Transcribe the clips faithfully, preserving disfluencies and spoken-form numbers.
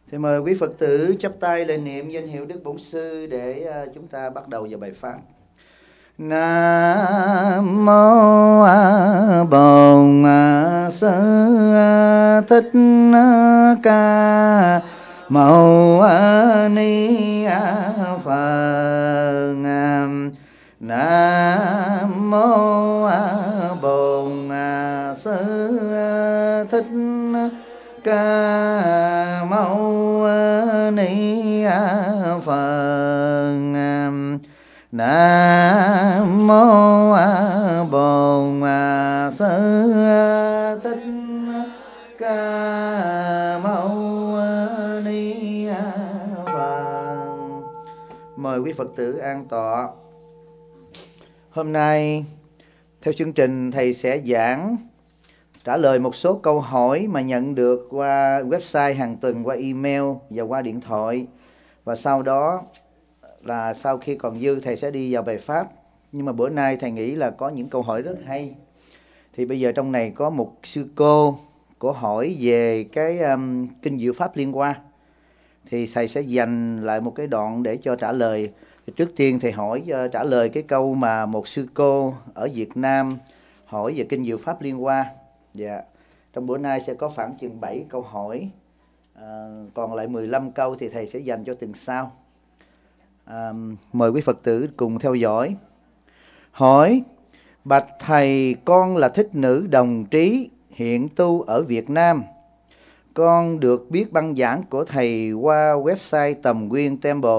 Thì mời quý Phật tử chắp tay lên niệm danh hiệu Đức Bổn Sư để chúng ta bắt đầu vào bài pháp. Nam mô A Bổn Sư Thích Ca Mâu Ni Phật. Nam mô A Bổn Sư Thích Ca Mâu Ni Phật. Nam mô A Bổn Sư Thích Ca Mâu Ni Phật. Mời quý Phật tử an tọa. Hôm nay theo chương trình thầy sẽ giảng trả lời một số câu hỏi mà nhận được qua website hàng tuần, qua email và qua điện thoại. Và sau đó là sau khi còn dư thầy sẽ đi vào bài pháp. Nhưng mà bữa nay thầy nghĩ là có những câu hỏi rất hay. Thì bây giờ trong này có một sư cô có hỏi về cái um, kinh Diệu Pháp Liên Hoa. Thì thầy sẽ dành lại một cái đoạn để cho trả lời. Trước tiên thầy hỏi uh, trả lời cái câu mà một sư cô ở Việt Nam hỏi về kinh Diệu Pháp Liên Hoa. Dạ. Trong bữa nay sẽ có khoảng chừng bảy câu hỏi. À, còn lại mười lăm câu thì thầy sẽ dành cho tuần sau. À, mời quý Phật tử cùng theo dõi. Hỏi: bạch thầy, con là thích nữ đồng trí, hiện tu ở Việt Nam. Con được biết băng giảng của thầy qua website Tầm Nguyên Temple.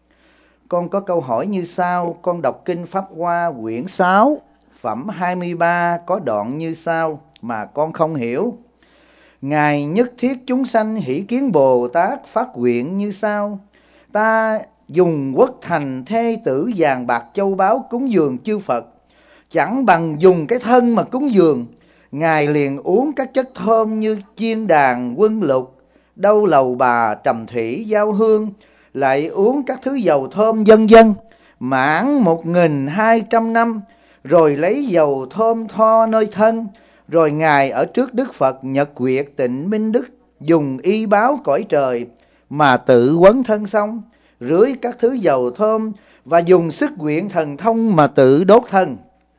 Con có câu hỏi như sau. Con đọc kinh Pháp Hoa quyển sáu phẩm hai mươi ba có đoạn như sau mà con không hiểu. Ngài nhất thiết chúng sanh hỷ kiến Bồ Tát phát nguyện như sau: ta dùng quốc thành thê tử vàng bạc châu báu cúng dường chư Phật, chẳng bằng dùng cái thân mà cúng dường. Ngài liền uống các chất thơm như chiên đàn, quân lục, đâu lầu bà, trầm thủy, giao hương, lại uống các thứ dầu thơm vân vân, mãn một nghìn hai trăm năm, rồi lấy dầu thơm thoa nơi thân. Rồi Ngài ở trước Đức Phật Nhật Nguyệt Tịnh Minh Đức dùng y báo cõi trời mà tự quấn thân xong, rưới các thứ dầu thơm và dùng sức nguyện thần thông mà tự đốt thân.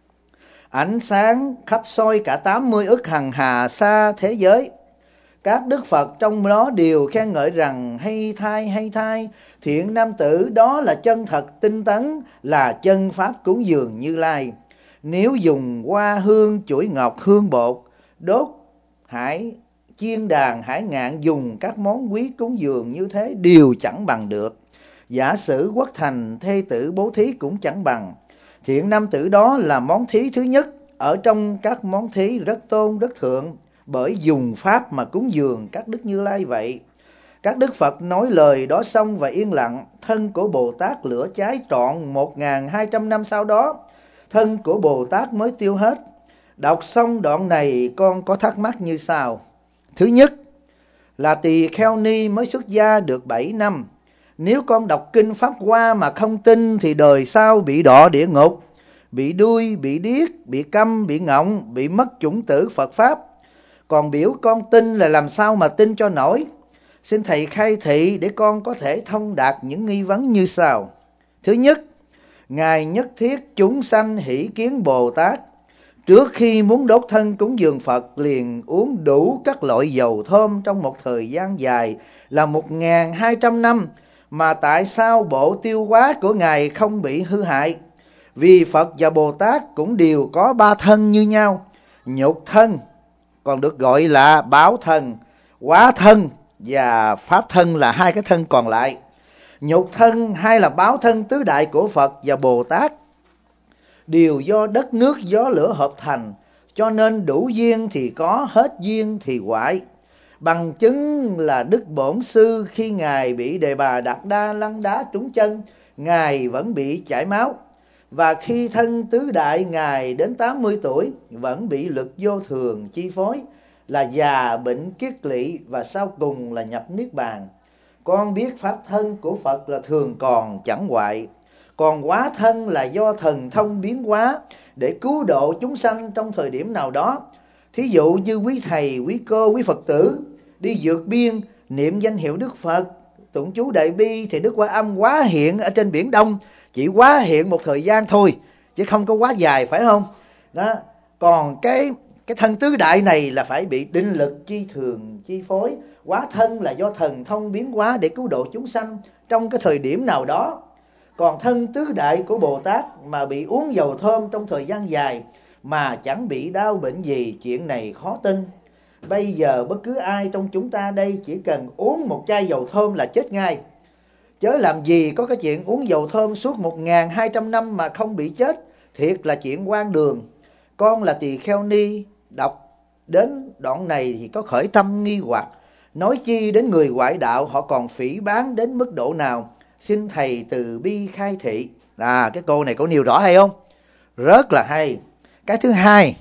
Ánh sáng khắp soi cả tám mươi ức hằng hà xa thế giới. Các Đức Phật trong đó đều khen ngợi rằng hay thay hay thay, thiện nam tử đó là chân thật tinh tấn, là chân pháp cúng dường Như Lai. Nếu dùng hoa hương, chuỗi ngọc, hương bột, đốt hải chiên đàn, hải ngạn, dùng các món quý cúng dường như thế đều chẳng bằng được. Giả sử quốc thành thê tử bố thí cũng chẳng bằng. Thiện nam tử đó là món thí thứ nhất ở trong các món thí rất tôn rất thượng, bởi dùng pháp mà cúng dường các Đức Như Lai vậy. Các Đức Phật nói lời đó xong và yên lặng. Thân của Bồ Tát lửa cháy trọn một nghìn hai trăm năm sau đó, thân của Bồ Tát mới tiêu hết. Đọc xong đoạn này con có thắc mắc như sau. Thứ nhất là Tỳ Kheo Ni mới xuất gia được bảy năm. Nếu con đọc kinh Pháp Hoa mà không tin thì đời sau bị đọa địa ngục, bị đuôi, bị điếc, bị câm, bị ngọng, bị mất chủng tử Phật Pháp. Còn biểu con tin là làm sao mà tin cho nổi. Xin thầy khai thị để con có thể thông đạt những nghi vấn như sau. Thứ nhất, Ngài nhất thiết chúng sanh hỷ kiến Bồ Tát, trước khi muốn đốt thân cúng dường Phật liền uống đủ các loại dầu thơm trong một thời gian dài là một nghìn hai trăm năm, mà tại sao bộ tiêu hóa của Ngài không bị hư hại? Vì Phật và Bồ Tát cũng đều có ba thân như nhau. Nhục thân còn được gọi là báo thân, hóa thân và pháp thân là hai cái thân còn lại. Nhục thân hay là báo thân tứ đại của Phật và Bồ Tát đều do đất nước gió lửa hợp thành, cho nên đủ duyên thì có, hết duyên thì hoại. Bằng chứng là Đức Bổn Sư khi Ngài bị Đề Bà Đạt Đa lăn đá trúng chân, Ngài vẫn bị chảy máu. Và khi thân tứ đại Ngài đến tám mươi tuổi vẫn bị lực vô thường chi phối, là già bệnh kiết lỵ và sau cùng là nhập Niết Bàn. Con biết pháp thân của Phật là thường còn chẳng hoại, còn hóa thân là do thần thông biến hóa để cứu độ chúng sanh trong thời điểm nào đó. Thí dụ như quý thầy, quý cô, quý Phật tử đi vượt biên, niệm danh hiệu Đức Phật, tụng chú Đại Bi, thì Đức Quan Âm hóa hiện ở trên Biển Đông, chỉ hóa hiện một thời gian thôi, chứ không có quá dài, phải không? Đó. Còn cái cái thân tứ đại này là phải bị định lực chi thường chi phối. Hóa thân là do thần thông biến hóa để cứu độ chúng sanh trong cái thời điểm nào đó. Còn thân tứ đại của Bồ Tát mà bị uống dầu thơm trong thời gian dài mà chẳng bị đau bệnh gì, chuyện này khó tin. Bây giờ bất cứ ai trong chúng ta đây chỉ cần uống một chai dầu thơm là chết ngay. Chớ làm gì có cái chuyện uống dầu thơm suốt một nghìn hai trăm năm mà không bị chết. Thiệt là chuyện hoang đường. Con là tỳ kheo ni, đọc đến đoạn này thì có khởi tâm nghi hoặc. Nói chi đến người ngoại đạo, họ còn phỉ báng đến mức độ nào? Xin thầy từ bi khai thị. À, cái cô này có nêu rõ hay không? Rất là hay. Cái thứ hai,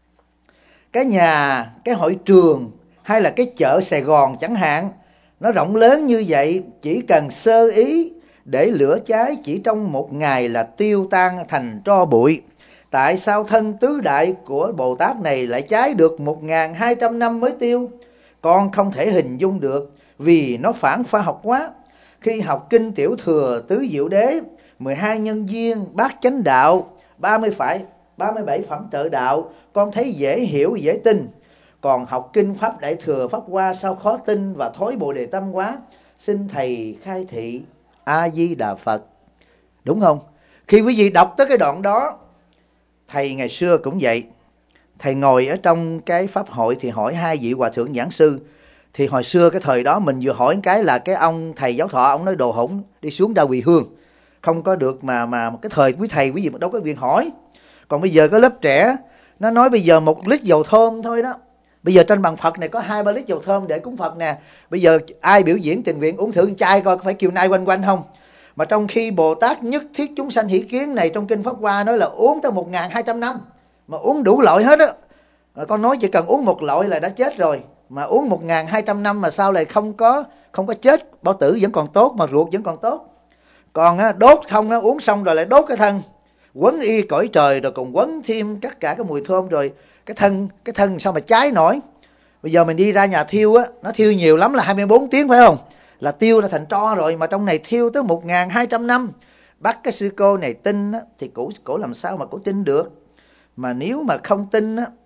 cái nhà, cái hội trường hay là cái chợ Sài Gòn chẳng hạn, nó rộng lớn như vậy, chỉ cần sơ ý để lửa cháy chỉ trong một ngày là tiêu tan thành tro bụi. Tại sao thân tứ đại của Bồ Tát này lại cháy được một nghìn hai trăm năm mới tiêu? Con không thể hình dung được, vì nó phản khoa học quá. Khi học kinh Tiểu Thừa Tứ Diệu Đế, mười hai nhân duyên, bát chánh đạo, ba mươi phải ba mươi bảy phẩm trợ đạo, con thấy dễ hiểu dễ tin. Còn học kinh Pháp Đại Thừa Pháp Hoa sao khó tin và thối Bồ Đề Tâm quá? Xin thầy khai thị. A Di Đà Phật. Đúng không? Khi quý vị đọc tới cái đoạn đó, thầy ngày xưa cũng vậy. Thầy ngồi ở trong cái pháp hội thì hỏi hai vị hòa thượng giảng sư. Thì hồi xưa cái thời đó mình vừa hỏi cái là cái ông thầy giáo thọ, ông nói đồ hỗn, đi xuống Đa Quỳ Hương. Không có được mà mà cái thời quý thầy quý vị đâu có quyền hỏi. Còn bây giờ có lớp trẻ, nó nói bây giờ một lít dầu thơm thôi đó. Bây giờ trên bàn Phật này có hai ba lít dầu thơm để cúng Phật nè. Bây giờ ai biểu diễn tình nguyện uống thử chai coi có phải kêu nai quanh quanh không? Mà trong khi Bồ Tát nhất thiết chúng sanh hỷ kiến này trong kinh Pháp Hoa nói là uống tới một nghìn hai trăm năm. Mà uống đủ loại hết á. Con nói chỉ cần uống một loại là đã chết rồi. Mà uống một nghìn hai trăm năm mà sao lại không có không có chết, bao tử vẫn còn tốt mà ruột vẫn còn tốt. Còn á, đốt xong nó uống xong rồi lại đốt cái thân, quấn y cõi trời rồi còn quấn thêm tất cả cái mùi thơm rồi cái thân cái thân sao mà cháy nổi. Bây giờ mình đi ra nhà thiêu á, nó thiêu nhiều lắm là hai mươi bốn tiếng phải không? Là tiêu là thành tro rồi, mà trong này thiêu tới một nghìn hai trăm năm. Bắt cái sư cô này tin á, thì cổ, cổ làm sao mà cổ tin được. Mà nếu mà không tin á,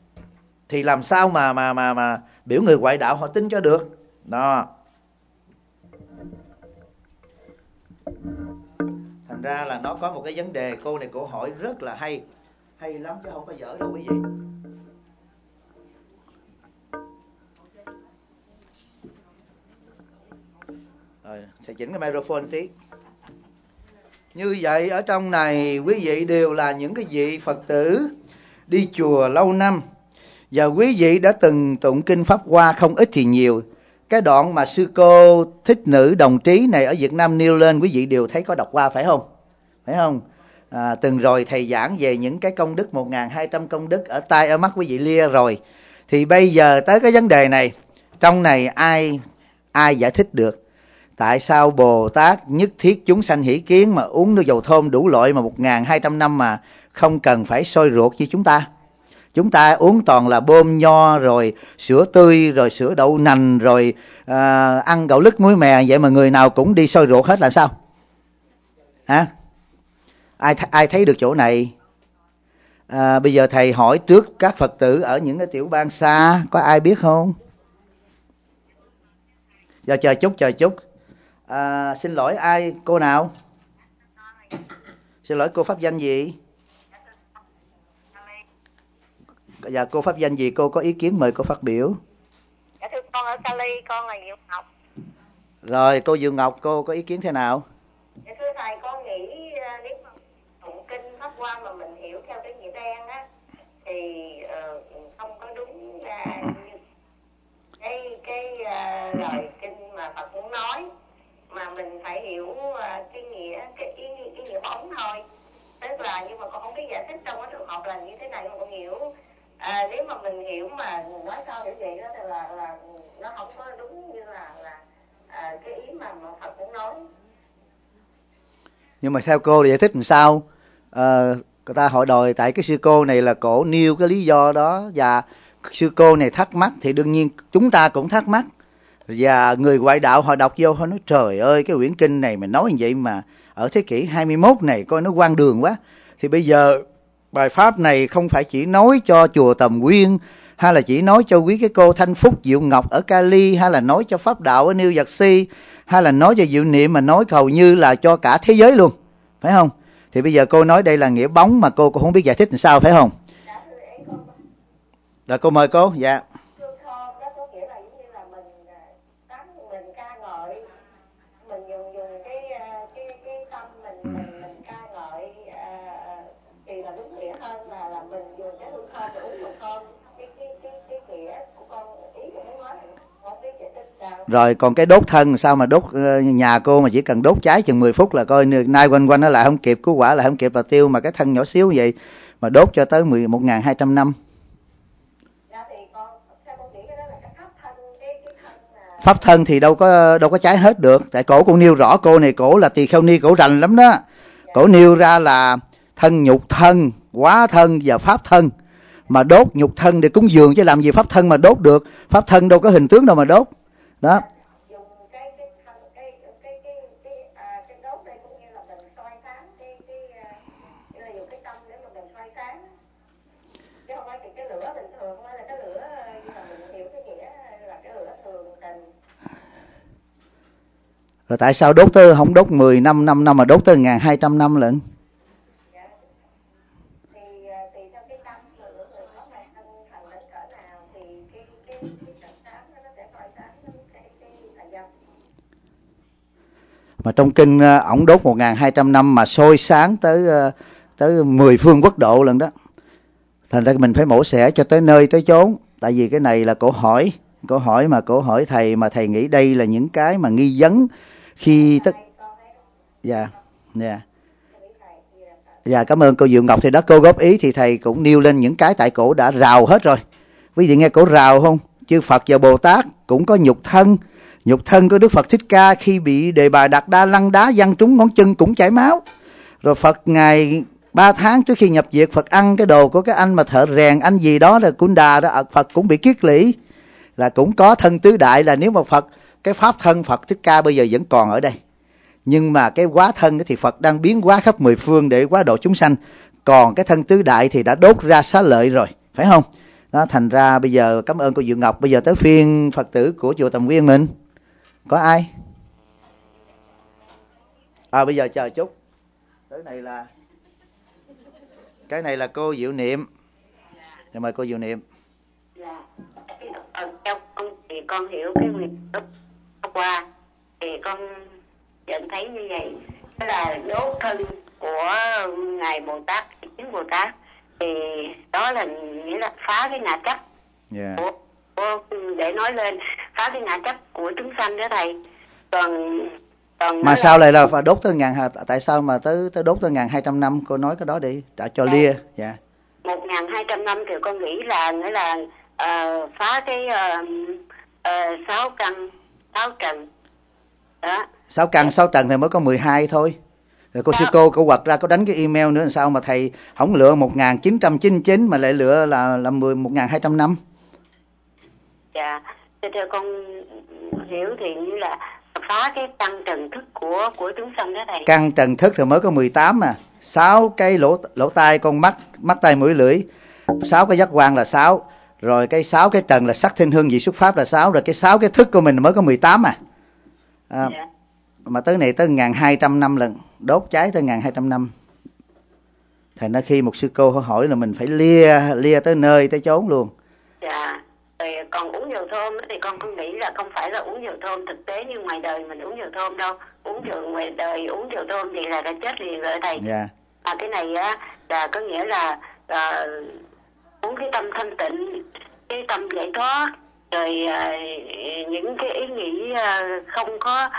thì làm sao mà mà mà mà biểu người ngoại đạo họ tin cho được. Đó. Thành ra là nó có một cái vấn đề cô này cổ hỏi rất là hay. Hay lắm chứ không có dở đâu quý vị. Rồi, thầy chỉnh cái microphone tí. Như vậy ở trong này quý vị đều là những cái vị Phật tử đi chùa lâu năm. Và quý vị đã từng tụng kinh Pháp Hoa không ít thì nhiều. Cái đoạn mà sư cô Thích Nữ Đồng Trí này ở Việt Nam nêu lên, quý vị đều thấy có đọc qua phải không? Phải không? À, từng rồi thầy giảng về những cái công đức một nghìn hai trăm công đức ở tai ở mắt quý vị lia rồi. Thì bây giờ tới cái vấn đề này, trong này ai ai giải thích được tại sao Bồ Tát nhất thiết chúng sanh hỷ kiến mà uống nước dầu thơm đủ loại mà một nghìn hai trăm năm mà không cần phải sôi ruột như chúng ta. Chúng ta uống toàn là bơm nho rồi sữa tươi rồi sữa đậu nành rồi à, ăn gạo lứt muối mè, vậy mà người nào cũng đi sôi ruột hết là sao? Hả? Ai th- ai thấy được chỗ này? À, bây giờ thầy hỏi trước các Phật tử ở những cái tiểu bang xa, có ai biết không? Giờ chờ chút, chờ chút. À, xin lỗi ai, cô nào? Xin lỗi cô pháp danh gì? Dạ cô pháp danh gì, cô có ý kiến mời cô phát biểu. Dạ thưa con ở Cali, con là Diệu Ngọc. Rồi cô Diệu Ngọc, cô có ý kiến thế nào? Dạ thưa thầy, con nghĩ nếu mà tụng kinh Pháp Hoa mà mình hiểu theo cái nghĩa đen á thì uh, không có đúng uh, như cái cái uh, lời kinh mà Phật muốn nói, mà mình phải hiểu uh, cái nghĩa cái ý cái nghĩa bóng thôi. Tức là nhưng mà con không biết giải thích trong cái trường hợp là như thế này, nhưng mà con hiểu à, nếu mà mình hiểu mà nói sao hiểu vậy đó thì là là nó không có đúng như là là à, cái ý mà, mà Phật muốn nói. Nhưng mà theo cô thì giải thích làm sao? À, người ta hỏi đòi tại cái sư cô này là cổ nêu cái lý do đó và sư cô này thắc mắc thì đương nhiên chúng ta cũng thắc mắc. Và người ngoại đạo họ đọc vô, họ nói trời ơi, cái quyển kinh này mình nói như vậy mà ở thế kỷ hai mươi mốt này coi nó hoang đường quá. Thì bây giờ bài pháp này không phải chỉ nói cho chùa Tầm Quyên, hay là chỉ nói cho quý cái cô Thanh Phúc, Diệu Ngọc ở Cali, hay là nói cho Pháp Đạo ở New Jersey, hay là nói cho Diệu Niệm, mà nói hầu như là cho cả thế giới luôn, phải không? Thì bây giờ cô nói đây là nghĩa bóng mà cô cũng không biết giải thích làm sao, phải không? Rồi cô mời cô. Dạ. Rồi còn cái đốt thân sao mà đốt, nhà cô mà chỉ cần đốt cháy chừng mười phút là coi nay quanh quanh nó lại không kịp, cứu quả lại không kịp là tiêu, mà cái thân nhỏ xíu vậy mà đốt cho tới một nghìn hai trăm năm. Pháp thân thì đâu có đâu có cháy hết được, tại cổ cũng nêu rõ, cô này cổ là tỳ kheo ni, cổ rành lắm đó. Cổ nêu ra là thân, nhục thân, hóa thân và pháp thân. Mà đốt nhục thân để cúng dường chứ làm gì pháp thân mà đốt được, pháp thân đâu có hình tướng đâu mà đốt. Đó. Rồi tại sao đốt tới không đốt mười năm, năm năm mà đốt tới một nghìn hai trăm năm lận? Mà trong kinh ổng đốt một nghìn hai trăm năm mà soi sáng tới tới mười phương quốc độ lần đó. Thành ra mình phải mổ xẻ cho tới nơi tới chốn. Tại vì cái này là câu hỏi, câu hỏi mà câu hỏi thầy, mà thầy nghĩ đây là những cái mà nghi vấn khi tất. Dạ, dạ. Dạ, cảm ơn cô Diệu Ngọc. Thì đó, cô góp ý thì thầy cũng nêu lên những cái tại cổ đã rào hết rồi. Quý vị nghe cổ rào không? Chư Phật và Bồ Tát cũng có nhục thân. Nhục thân của Đức Phật Thích Ca khi bị Đề Bà Đạt Đa lăn đá văng trúng ngón chân cũng chảy máu. Rồi Phật ngày ba tháng trước khi nhập viện, Phật ăn cái đồ của cái anh mà thợ rèn, anh gì đó là Kunda đó, Phật cũng bị kiết lỷ. Là cũng có thân tứ đại, là nếu mà Phật, cái pháp thân Phật Thích Ca bây giờ vẫn còn ở đây. Nhưng mà cái hóa thân thì Phật đang biến hóa khắp mười phương để hóa độ chúng sanh. Còn cái thân tứ đại thì đã đốt ra xá lợi rồi, phải không? Đó, thành ra bây giờ cảm ơn cô Diệu Ngọc. Bây giờ tới phiên Phật tử của chùa Tầm Quyên mình. Có ai? À bây giờ chờ chút. Tới này là cái này là cô Diệu Niệm. Dạ, mời cô Diệu Niệm. Dạ. Theo con thì con hiểu cái nguyện đốt qua thì con nhận thấy như vậy, đó là đốt thân của ngài Bồ Tát, chính Bồ Tát, thì đó là nghĩa là phá cái ngã chấp. Yeah. Của, của, để nói lên phá cái ngã chấp của chúng sanh đó thầy. Còn còn mà sao là... lại là đốt tới ngàn, tại sao mà tới tới đốt tới ngàn hai trăm năm? Cô nói cái đó đi, đã cho à, lia. Dạ. Một ngàn hai trăm năm thì con nghĩ là nghĩa là uh, phá cái uh, uh, sáu căn sáu trần đó. Sáu căn sáu trần thì mới có mười hai thôi. Rồi cô đó. Sư cô cô quật ra, có đánh cái email nữa làm sao mà thầy không lựa một nghìn chín trăm chín mươi chín mà lại lựa là là mười một nghìn hai trăm năm? Dạ, theo con hiểu thì như là phá cái căn trần thức của của chúng sanh đó thầy. Căn trần thức thì mới có mười tám mà. Sáu cái lỗ lỗ tai, con mắt, mắt tai mũi lưỡi. Sáu cái giác quan là sáu. Rồi cái sáu cái trần là sắc thinh hương vị xuất pháp là sáu. Rồi cái sáu cái thức của mình mới có mười tám à. à dạ. Mà tới này tới một nghìn hai trăm năm lần, đốt cháy tới một nghìn hai trăm năm. Thành ra khi một sư cô hỏi là mình phải lia lia tới nơi tới chốn luôn. Dạ. Rồi còn uống dầu thơm thì con cũng nghĩ là không phải là uống dầu thơm thực tế như ngoài đời mình uống dầu thơm đâu. Uống dầu ngoài đời uống dầu thơm thì là đã chết liền rồi thầy. Dạ. Mà cái này á là có nghĩa là, là uống cái tâm thanh tịnh, cái tâm giải thoát, rồi uh, những cái ý nghĩ uh, không có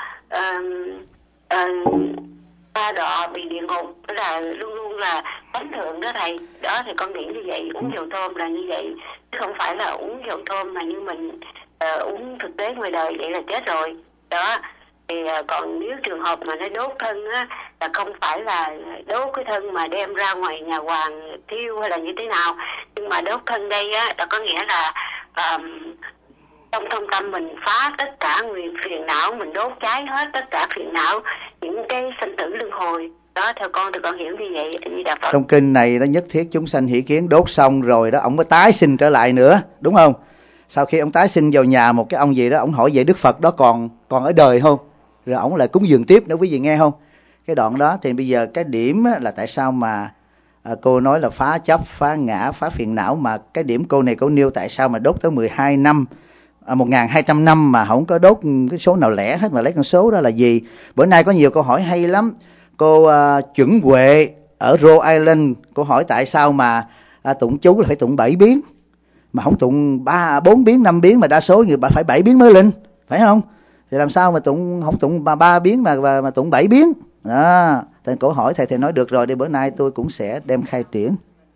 ba uh, uh, đọa bị địa ngục, đó là luôn luôn là thánh thượng đó thầy. Đó thì con nghĩ như vậy, uống dầu thơm là như vậy, chứ không phải là uống dầu thơm mà như mình uh, uống thực tế ngoài đời vậy là chết rồi. Đó thì uh, còn nếu trường hợp mà nó đốt thân á, là không phải là đốt cái thân mà đem ra ngoài nhà hoàng thiêu hay là như thế nào, nhưng mà đốt thân đây á là có nghĩa là um, trong thâm tâm mình phá tất cả nguyện phiền não, mình đốt cháy hết tất cả phiền não, những cái sinh tử luân hồi đó. Theo con thì con hiểu như vậy. Như Đà Phật. Trong kinh này nó nhất thiết chúng sanh hỷ kiến, đốt xong rồi đó ông mới tái sinh trở lại nữa, đúng không? Sau khi ông tái sinh vào nhà một cái ông gì đó, ông hỏi vậy Đức Phật đó còn còn ở đời không? Rồi ông lại cúng dường tiếp nữa, quý vị nghe không? Cái đoạn đó thì bây giờ cái điểm là tại sao mà à, cô nói là phá chấp, phá ngã, phá phiền não, mà cái điểm cô này cô nêu tại sao mà đốt tới mười hai năm, à, một nghìn hai trăm năm mà không có đốt cái số nào lẻ hết, mà lấy con số đó là gì? Bữa nay có nhiều câu hỏi hay lắm. Cô uh, Chuẩn Huệ ở Rhode Island, cô hỏi tại sao mà uh, tụng chú là phải tụng bảy biến, mà không tụng ba, bốn biến, năm biến, mà đa số người phải bảy biến mới linh, phải không? Thì làm sao mà tụng không tụng ba, ba biến mà, mà mà tụng bảy biến? Đó, thầy cổ hỏi thầy, thầy nói được rồi, đi bữa nay tôi cũng sẽ đem khai triển.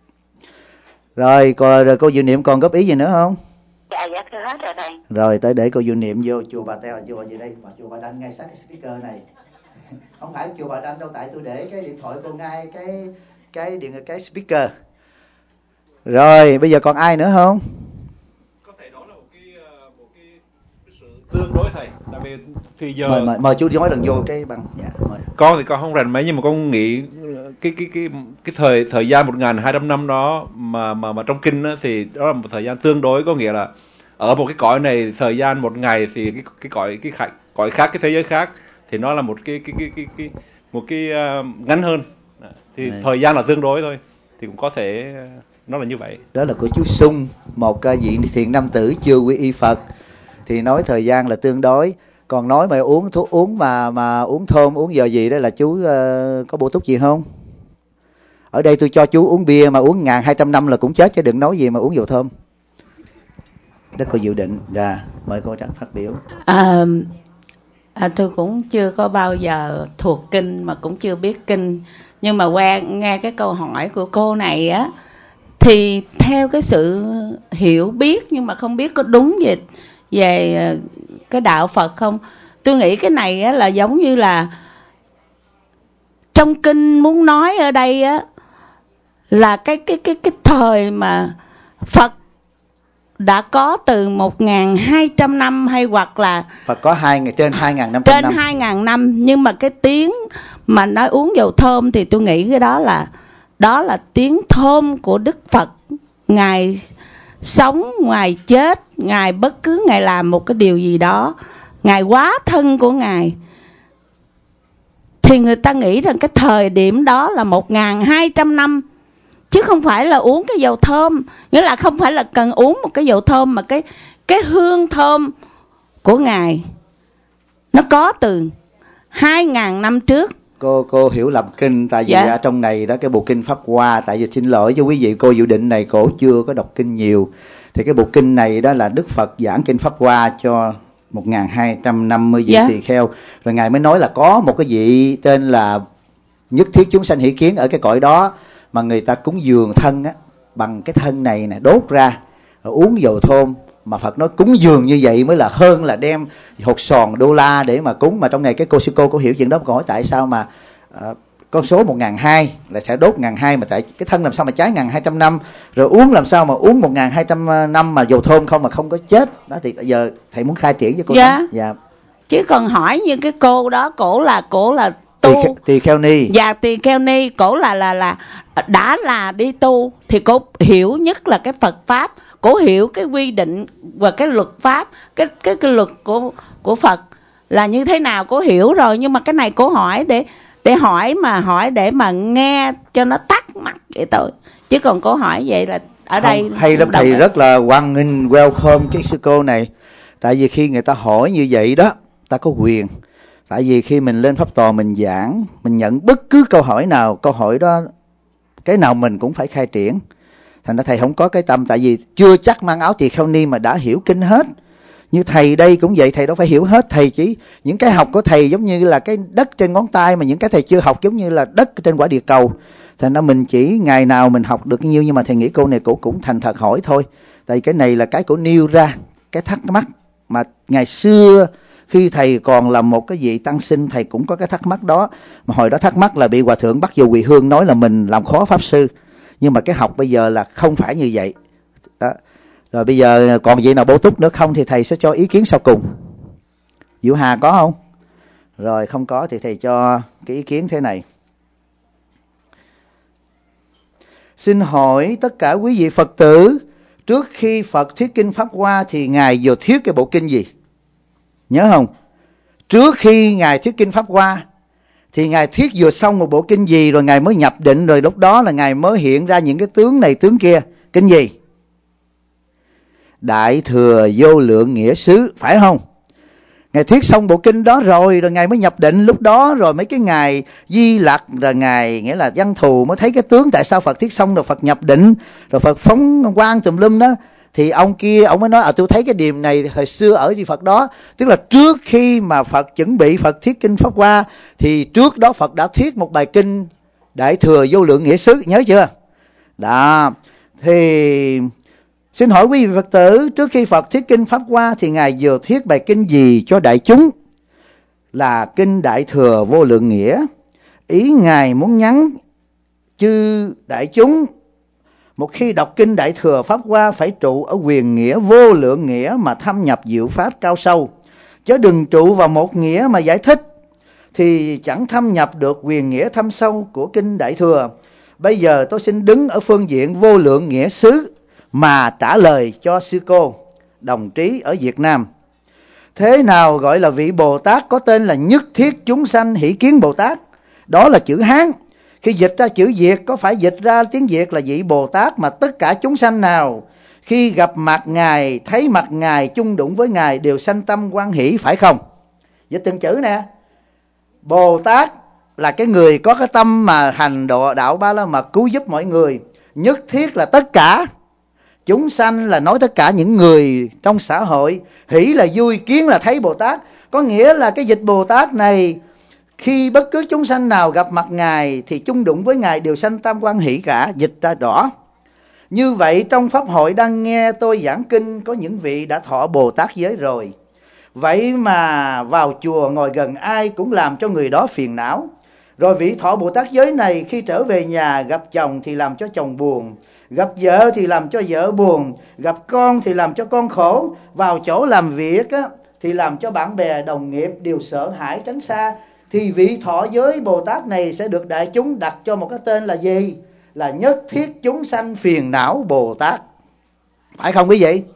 Rồi, còn rồi cô Diệu Niệm còn góp ý gì nữa không? Dạ, dạ thưa hết rồi thầy. Rồi tới để cô Diệu Niệm vô chùa Bà Teo là chùa gì đây? Mà chùa Bà Đanh ngay sát cái speaker này. Không phải chùa Bà Đanh đâu, tại tôi để cái điện thoại cô ngay cái cái điện cái speaker. Rồi, bây giờ còn ai nữa không? Có thể đó là một cái một cái, cái sự tương đối thầy. Tại vì thì giờ mời mời, mời chú nói đừng vô cái bằng. Dạ, mời. Con thì con không rành mấy, nhưng mà con nghĩ cái cái cái cái thời thời gian một nghìn hai trăm năm đó mà mà mà trong kinh đó, thì đó là một thời gian tương đối, có nghĩa là ở một cái cõi này thời gian một ngày thì cái cái cõi cái khai, cõi khác, cái thế giới khác thì nó là một cái cái cái cái, cái một cái uh, ngắn hơn. Thì Đấy. Thời gian là tương đối thôi, thì cũng có thể uh, nó là như vậy. Đó là của chú Sung, một uh, vị thiện nam tử chưa quy y Phật, thì nói thời gian là tương đối. Còn nói mà uống thuốc uống mà mà uống thơm uống giờ gì đó là chú uh, có bổ túc gì không? Ở đây tôi cho chú uống bia mà uống ngàn hai trăm năm là cũng chết, chứ đừng nói gì mà uống dầu thơm. Đó cô dự định ra, mời cô Trắng phát biểu. À, à, tôi cũng chưa có bao giờ thuộc kinh mà cũng chưa biết kinh, nhưng mà qua nghe cái câu hỏi của cô này á, thì theo cái sự hiểu biết nhưng mà không biết có đúng về về cái đạo Phật không. Tôi nghĩ cái này á là giống như là trong kinh muốn nói ở đây á là cái cái cái cái thời mà Phật đã có từ một nghìn hai trăm năm, hay hoặc là Phật có hai trên hai nghìn năm trăm trên năm. hai nghìn năm, nhưng mà cái tiếng mà nói uống dầu thơm thì tôi nghĩ cái đó là đó là tiếng thơm của Đức Phật. Ngài sống, Ngài chết, Ngài bất cứ Ngài làm một cái điều gì đó, Ngài hóa thân của Ngài, thì người ta nghĩ rằng cái thời điểm đó là một nghìn hai trăm năm, chứ không phải là uống cái dầu thơm. Nghĩa là không phải là cần uống một cái dầu thơm, mà cái cái hương thơm của Ngài nó có từ hai nghìn năm trước. Cô cô hiểu lầm kinh, tại vì dạ. ở trong này đó cái bộ kinh Pháp Hoa, tại vì xin lỗi cho quý vị, cô dự định này cổ chưa có đọc kinh nhiều, thì cái bộ kinh này đó là Đức Phật giảng kinh Pháp Hoa cho một nghìn hai trăm năm mươi vị dạ. tỳ kheo, rồi Ngài mới nói là có một cái vị tên là nhất thiết chúng sanh hỷ kiến ở cái cõi đó, mà người ta cúng dường thân á, bằng cái thân này nè, đốt ra uống dầu thơm. Mà Phật nói cúng dường như vậy mới là hơn là đem hột sòn đô la để mà cúng. Mà trong này cái cô sư cô có hiểu chuyện đó, câu hỏi tại sao mà uh, con số một nghìn hai là sẽ đốt một nghìn hai, mà tại cái thân làm sao mà cháy một nghìn hai trăm năm, rồi uống làm sao mà uống một nghìn hai trăm năm mà dầu thơm không mà không có chết đó. Thì bây giờ thầy muốn khai triển cho cô. Dạ. Dạ. Chứ còn hỏi như cái cô đó, cổ là cổ là tu tỳ kheo ni. Dạ, tỳ kheo ni, cổ là là là đã là đi tu thì cổ hiểu nhất là cái Phật pháp, cổ hiểu cái quy định và cái luật pháp, cái cái cái luật của của Phật là như thế nào, cổ hiểu rồi. Nhưng mà cái này cổ hỏi để để hỏi mà hỏi để mà nghe cho nó tắt mặt vậy thôi, chứ còn cổ hỏi vậy là ở không, đây hay lắm thầy, rất là hoan nghênh, welcome cái sư cô này. Tại vì khi người ta hỏi như vậy đó, ta có quyền. Tại vì khi mình lên pháp tòa mình giảng, mình nhận bất cứ câu hỏi nào, câu hỏi đó cái nào mình cũng phải khai triển. Thành ra thầy không có cái tâm, tại vì chưa chắc mang áo tỳ kheo ni mà đã hiểu kinh hết. Như thầy đây cũng vậy, thầy đâu phải hiểu hết. Thầy chỉ những cái học của thầy giống như là cái đất trên ngón tay, mà những cái thầy chưa học giống như là đất trên quả địa cầu. Thành ra mình chỉ ngày nào mình học được nhiêu. Nhưng mà thầy nghĩ cô này cổ cũng thành thật hỏi thôi. Tại cái này là cái cổ nêu ra cái thắc mắc mà ngày xưa khi thầy còn là một cái vị tăng sinh, thầy cũng có cái thắc mắc đó. Mà hồi đó thắc mắc là bị hòa thượng bắt vô quỳ hương, nói là mình làm khó pháp sư. Nhưng mà cái học bây giờ là không phải như vậy đó. Rồi bây giờ còn gì nào bổ túc nữa không thì thầy sẽ cho ý kiến sau cùng. Diệu Hà có không? Rồi không có thì thầy cho cái ý kiến thế này. Xin hỏi tất cả quý vị Phật tử, trước khi Phật thuyết kinh Pháp Hoa thì Ngài vừa thuyết cái bộ kinh gì? Nhớ không? Trước khi Ngài thuyết kinh Pháp Hoa thì Ngài thuyết vừa xong một bộ kinh gì, rồi Ngài mới nhập định, rồi lúc đó là Ngài mới hiện ra những cái tướng này tướng kia. Kinh gì? Đại Thừa Vô Lượng Nghĩa Xứ, phải không? Ngài thuyết xong bộ kinh đó rồi, rồi Ngài mới nhập định. Lúc đó rồi mấy cái Ngài Di Lặc, rồi Ngài nghĩa là Văn Thù mới thấy cái tướng tại sao Phật thuyết xong rồi Phật nhập định, rồi Phật phóng quang tùm lum đó. Thì ông kia, ông mới nói, à tôi thấy cái điểm này hồi xưa ở đi Phật đó. Tức là trước khi mà Phật chuẩn bị Phật thuyết kinh Pháp Hoa, thì trước đó Phật đã thuyết một bài kinh Đại Thừa Vô Lượng Nghĩa Xứ, nhớ chưa? Đó, thì xin hỏi quý vị Phật tử, trước khi Phật thuyết kinh Pháp Hoa thì Ngài vừa thuyết bài kinh gì cho đại chúng? Là kinh Đại Thừa Vô Lượng Nghĩa. Ý Ngài muốn nhắn chư đại chúng, một khi đọc kinh Đại Thừa Pháp Hoa phải trụ ở quyền nghĩa vô lượng nghĩa mà thâm nhập diệu pháp cao sâu, chứ đừng trụ vào một nghĩa mà giải thích thì chẳng thâm nhập được quyền nghĩa thâm sâu của kinh Đại Thừa. Bây giờ tôi xin đứng ở phương diện vô lượng nghĩa xứ mà trả lời cho sư cô đồng trí ở Việt Nam. Thế nào gọi là vị Bồ Tát có tên là Nhất Thiết Chúng Sanh Hỷ Kiến Bồ Tát? Đó là chữ Hán. Khi dịch ra chữ Việt có phải dịch ra tiếng Việt là vị Bồ Tát mà tất cả chúng sanh nào khi gặp mặt Ngài, thấy mặt Ngài, chung đụng với Ngài đều sanh tâm hoan hỷ, phải không? Dịch từng chữ nè. Bồ Tát là cái người có cái tâm mà hành độ đạo ba la mật cứu giúp mọi người. Nhất thiết là tất cả. Chúng sanh là nói tất cả những người trong xã hội. Hỷ là vui, kiến là thấy Bồ Tát. Có nghĩa là cái dịch Bồ Tát này, khi bất cứ chúng sanh nào gặp mặt Ngài thì chung đụng với Ngài đều sanh tâm hoan hỷ cả. Dịch ra rõ. Như vậy trong pháp hội đang nghe tôi giảng kinh có những vị đã thọ Bồ Tát giới rồi. Vậy mà vào chùa ngồi gần ai cũng làm cho người đó phiền não. Rồi vị thọ Bồ Tát giới này khi trở về nhà gặp chồng thì làm cho chồng buồn, gặp vợ thì làm cho vợ buồn, gặp con thì làm cho con khổ, vào chỗ làm việc á, thì làm cho bạn bè đồng nghiệp đều sợ hãi tránh xa. Thì vị thọ giới Bồ Tát này sẽ được đại chúng đặt cho một cái tên là gì? Là Nhất Thiết Chúng Sanh Phiền Não Bồ Tát. Phải không quý vị?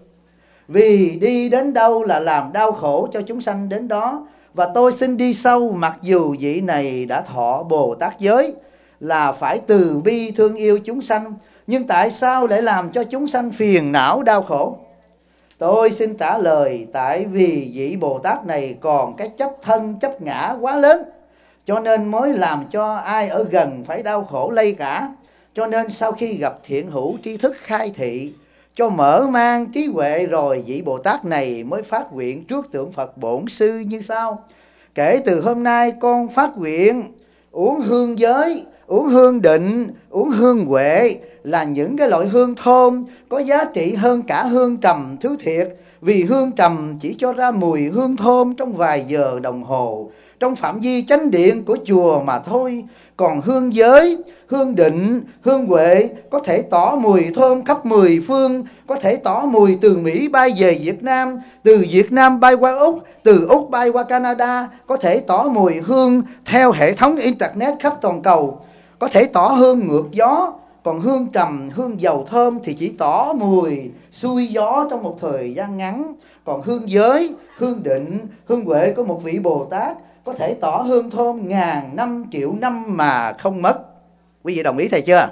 Vì đi đến đâu là làm đau khổ cho chúng sanh đến đó. Và tôi xin đi sâu, mặc dù vị này đã thọ Bồ Tát giới là phải từ bi thương yêu chúng sanh, nhưng tại sao lại làm cho chúng sanh phiền não đau khổ? Tôi xin trả lời, tại vì vị Bồ Tát này còn cái chấp thân chấp ngã quá lớn, cho nên mới làm cho ai ở gần phải đau khổ lây cả. Cho nên sau khi gặp thiện hữu tri thức khai thị, cho mở mang trí huệ rồi, vị Bồ Tát này mới phát nguyện trước tượng Phật Bổn Sư như sau: kể từ hôm nay con phát nguyện uống hương giới, uống hương định, uống hương huệ, là những cái loại hương thơm có giá trị hơn cả hương trầm thứ thiệt. Vì hương trầm chỉ cho ra mùi hương thơm trong vài giờ đồng hồ, trong phạm vi chánh điện của chùa mà thôi. Còn hương giới, hương định, hương huệ có thể tỏ mùi thơm khắp mười phương, có thể tỏ mùi từ Mỹ bay về Việt Nam, từ Việt Nam bay qua Úc, từ Úc bay qua Canada, có thể tỏ mùi hương theo hệ thống Internet khắp toàn cầu, có thể tỏ hương ngược gió. Còn hương trầm, hương dầu thơm thì chỉ tỏ mùi xuôi gió trong một thời gian ngắn. Còn hương giới, hương định, hương huệ của một vị Bồ Tát có thể tỏ hương thơm ngàn năm triệu năm mà không mất. Quý vị đồng ý thầy chưa?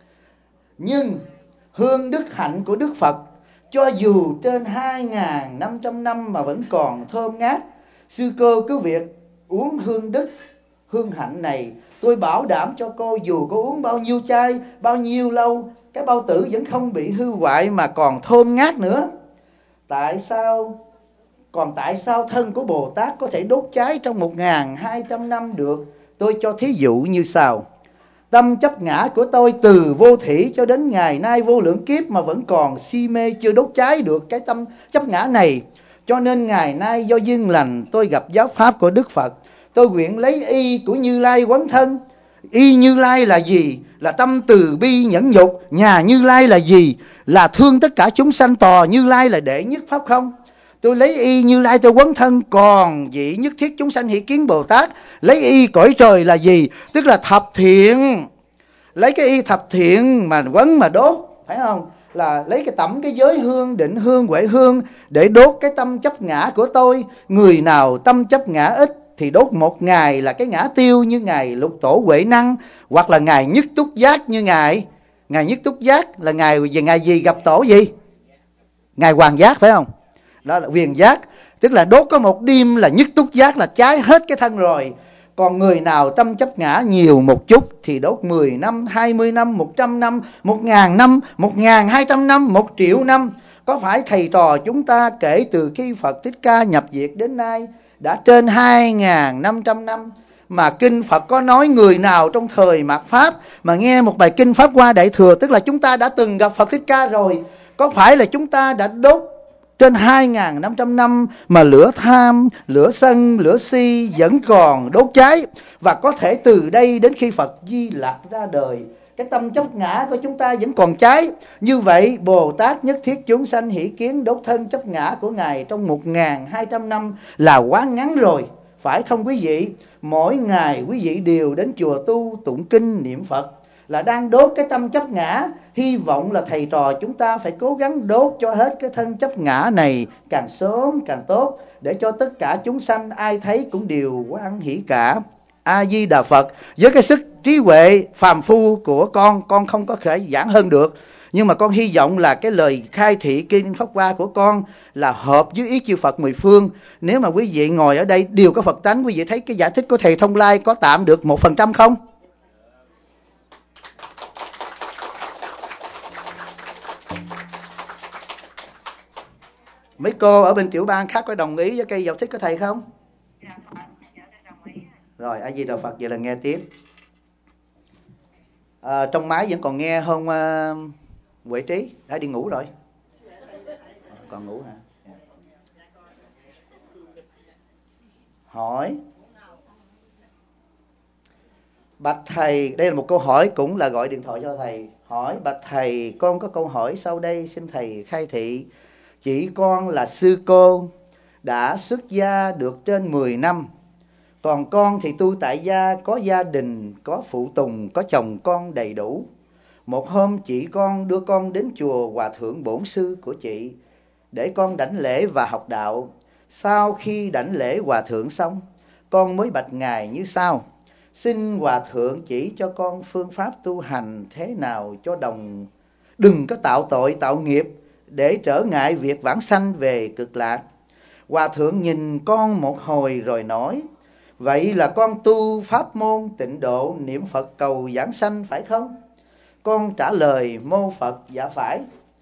Nhưng hương đức hạnh của Đức Phật, cho dù trên hai nghìn năm trăm năm mà vẫn còn thơm ngát. Sư cô cứ việc uống hương đức, hương hạnh này, tôi bảo đảm cho cô dù có uống bao nhiêu chai, bao nhiêu lâu, cái bao tử vẫn không bị hư hoại mà còn thơm ngát nữa. Tại sao? Còn tại sao thân của Bồ Tát có thể đốt cháy trong một nghìn hai trăm năm được? Tôi cho thí dụ như sau. Tâm chấp ngã của tôi từ vô thủy cho đến ngày nay vô lượng kiếp mà vẫn còn si mê, chưa đốt cháy được cái tâm chấp ngã này. Cho nên ngày nay do duyên lành tôi gặp giáo pháp của Đức Phật, tôi nguyện lấy y của Như Lai quán thân. Y Như Lai là gì? Là tâm từ bi nhẫn nhục. Nhà Như Lai là gì? Là thương tất cả chúng sanh. Tòa Như Lai là đệ nhất pháp không? Tôi lấy Y Như Lai tôi quấn thân. Còn vị nhất thiết chúng sanh hỷ kiến Bồ Tát lấy Y cõi trời là gì? Tức là thập thiện. Lấy cái Y thập thiện mà quấn mà đốt, phải không? Là lấy cái tẩm cái giới hương, định hương, huệ hương để đốt cái tâm chấp ngã của tôi. Người nào tâm chấp ngã ít thì đốt một ngày là cái ngã tiêu như Ngài Lục Tổ Huệ Năng, hoặc là Ngài Nhất Túc Giác như Ngài. Ngài Nhất Túc Giác là Ngài về Ngài gì gặp tổ gì? Ngài Hoàng Giác, phải không? Đó là Huyền Giác. Tức là đốt có một đêm là Nhất Túc Giác là cháy hết cái thân rồi. Còn người nào tâm chấp ngã nhiều một chút thì đốt mười năm, hai mươi năm, một trăm năm, một ngàn năm, một ngàn hai trăm năm, một triệu năm. Có phải thầy trò chúng ta kể từ khi Phật Thích Ca nhập diệt đến nay đã trên hai ngàn năm trăm năm, mà kinh Phật có nói người nào trong thời mạt Pháp mà nghe một bài kinh Pháp Hoa Đại Thừa, tức là chúng ta đã từng gặp Phật Thích Ca rồi. Có phải là chúng ta đã đốt trên hai ngàn năm trăm năm mà lửa tham, lửa sân, lửa si vẫn còn đốt cháy? Và có thể từ đây đến khi Phật Di Lặc ra đời, cái tâm chấp ngã của chúng ta vẫn còn cháy. Như vậy Bồ Tát nhất thiết chúng sanh hỷ kiến đốt thân chấp ngã của Ngài trong một ngàn hai trăm năm là quá ngắn rồi, phải không quý vị? Mỗi ngày quý vị đều đến chùa tu tụng kinh niệm Phật là đang đốt cái tâm chấp ngã. Hy vọng là thầy trò chúng ta phải cố gắng đốt cho hết cái thân chấp ngã này càng sớm càng tốt, để cho tất cả chúng sanh ai thấy cũng đều hoan hỷ cả. A Di Đà Phật. Với cái sức trí huệ phàm phu của con, con không có thể giảng hơn được, nhưng mà con hy vọng là cái lời khai thị kinh Pháp Hoa của con là hợp với ý chư Phật mười phương. Nếu mà quý vị ngồi ở đây đều có Phật tánh, quý vị thấy cái giải thích của thầy Thông Lai có tạm được một phần trăm không? Mấy cô ở bên tiểu bang khác có đồng ý với cái giải thích của thầy không? Rồi, A Di Đà Phật. Vậy là nghe tiếp. À, trong máy vẫn còn nghe không uh, Huệ Trí? Đã đi ngủ rồi. Còn ngủ hả? Hỏi. Bạch thầy, đây là một câu hỏi cũng là gọi điện thoại cho thầy. Hỏi bạch thầy, con có câu hỏi sau đây xin thầy khai thị. Chị con là sư cô, đã xuất gia được trên mười năm. Còn con thì tu tại gia, có gia đình, có phụ tùng, có chồng con đầy đủ. Một hôm chị con đưa con đến chùa Hòa Thượng Bổn Sư của chị để con đảnh lễ và học đạo. Sau khi đảnh lễ Hòa Thượng xong, con mới bạch Ngài như sau: xin Hòa Thượng chỉ cho con phương pháp tu hành thế nào cho đồng, đừng có tạo tội tạo nghiệp để trở ngại việc vãng sanh về cực lạc. Hòa Thượng nhìn con một hồi rồi nói: vậy là con tu pháp môn tịnh độ niệm Phật cầu giảng sanh phải không? Con trả lời: mô Phật, dạ phải.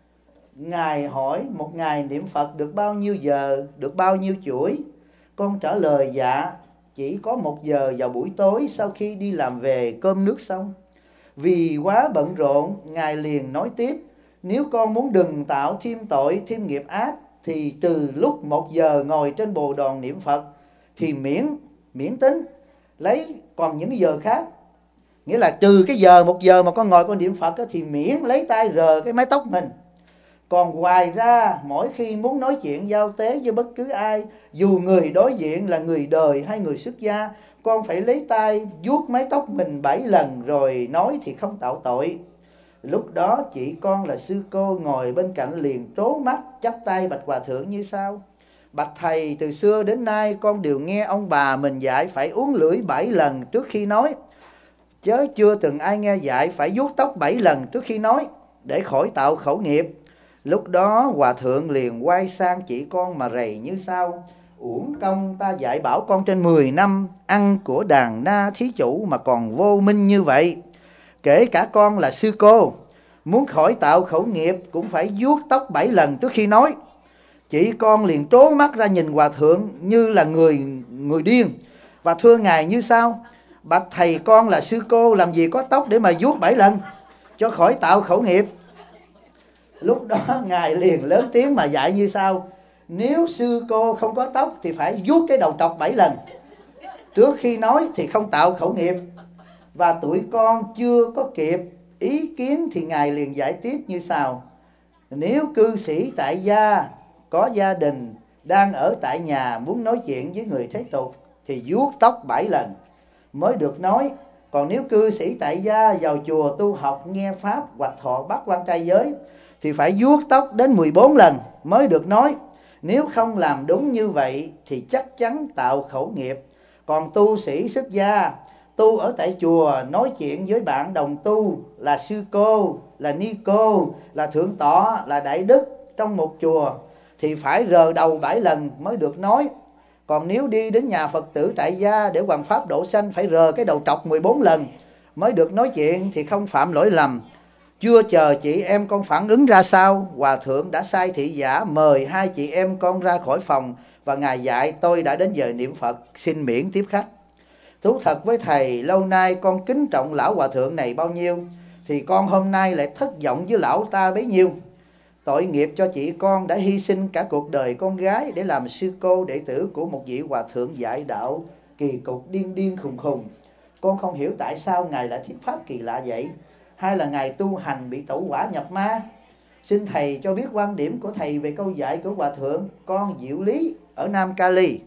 Ngài hỏi: một ngày niệm Phật được bao nhiêu giờ, được bao nhiêu chuỗi? Con trả lời: dạ, chỉ có một giờ vào buổi tối sau khi đi làm về cơm nước xong. Vì quá bận rộn, Ngài liền nói tiếp: nếu con muốn đừng tạo thêm tội, thêm nghiệp ác, thì trừ lúc một giờ ngồi trên bồ đoàn niệm Phật thì miễn miễn tính, lấy còn những giờ khác, nghĩa là trừ cái giờ một giờ mà con ngồi con niệm Phật thì miễn lấy tay rờ cái mái tóc mình. Còn ngoài ra, mỗi khi muốn nói chuyện giao tế với bất cứ ai, dù người đối diện là người đời hay người xuất gia, con phải lấy tay vuốt mái tóc mình bảy lần rồi nói thì không tạo tội. Lúc đó chị con là sư cô ngồi bên cạnh liền trố mắt chắp tay bạch Hòa Thượng như sau: bạch thầy, từ xưa đến nay con đều nghe ông bà mình dạy phải uốn lưỡi bảy lần trước khi nói, chớ chưa từng ai nghe dạy phải vuốt tóc bảy lần trước khi nói để khỏi tạo khẩu nghiệp. Lúc đó Hòa Thượng liền quay sang chị con mà rầy như sau: uổng công ta dạy bảo con trên mười năm, ăn của đàn na thí chủ mà còn vô minh như vậy. Kể cả con là sư cô, muốn khỏi tạo khẩu nghiệp cũng phải vuốt tóc bảy lần trước khi nói. Chị con liền trố mắt ra nhìn Hòa Thượng như là người người điên và thưa Ngài như sau: bạch thầy, con là sư cô, làm gì có tóc để mà vuốt bảy lần cho khỏi tạo khẩu nghiệp. Lúc đó Ngài liền lớn tiếng mà dạy như sau: nếu sư cô không có tóc thì phải vuốt cái đầu trọc bảy lần trước khi nói thì không tạo khẩu nghiệp. và tụi con chưa có kịp ý kiến thì Ngài liền giải tiếp như sau: nếu cư sĩ tại gia có gia đình đang ở tại nhà muốn nói chuyện với người thế tục thì vuốt tóc bảy lần mới được nói. Còn nếu cư sĩ tại gia vào chùa tu học nghe pháp hoặc thọ bắt quan trai giới thì phải vuốt tóc đến mười bốn lần mới được nói. Nếu không làm đúng như vậy thì chắc chắn tạo khẩu nghiệp. Còn tu sĩ xuất gia tu ở tại chùa nói chuyện với bạn đồng tu là sư cô, là ni cô, là thượng tọa, là đại đức trong một chùa thì phải rờ đầu bảy lần mới được nói. Còn nếu đi đến nhà Phật tử tại gia để hoằng pháp độ sanh phải rờ cái đầu trọc mười bốn lần mới được nói chuyện thì không phạm lỗi lầm. Chưa chờ chị em con phản ứng ra sao, Hòa thượng đã sai thị giả mời hai chị em con ra khỏi phòng và Ngài dạy tôi đã đến giờ niệm Phật, xin miễn tiếp khách. Thú thật với thầy, lâu nay con kính trọng lão Hòa thượng này bao nhiêu thì con hôm nay lại thất vọng với lão ta bấy nhiêu. Tội nghiệp cho chị con đã hy sinh cả cuộc đời con gái để làm sư cô đệ tử của một vị Hòa thượng dạy đạo kỳ cục điên điên khùng khùng. Con không hiểu tại sao Ngài lại thuyết pháp kỳ lạ vậy, hay là Ngài tu hành bị tẩu hỏa nhập ma? Xin thầy cho biết quan điểm của thầy về câu dạy của Hòa thượng con Diệu Lý ở Nam Cali.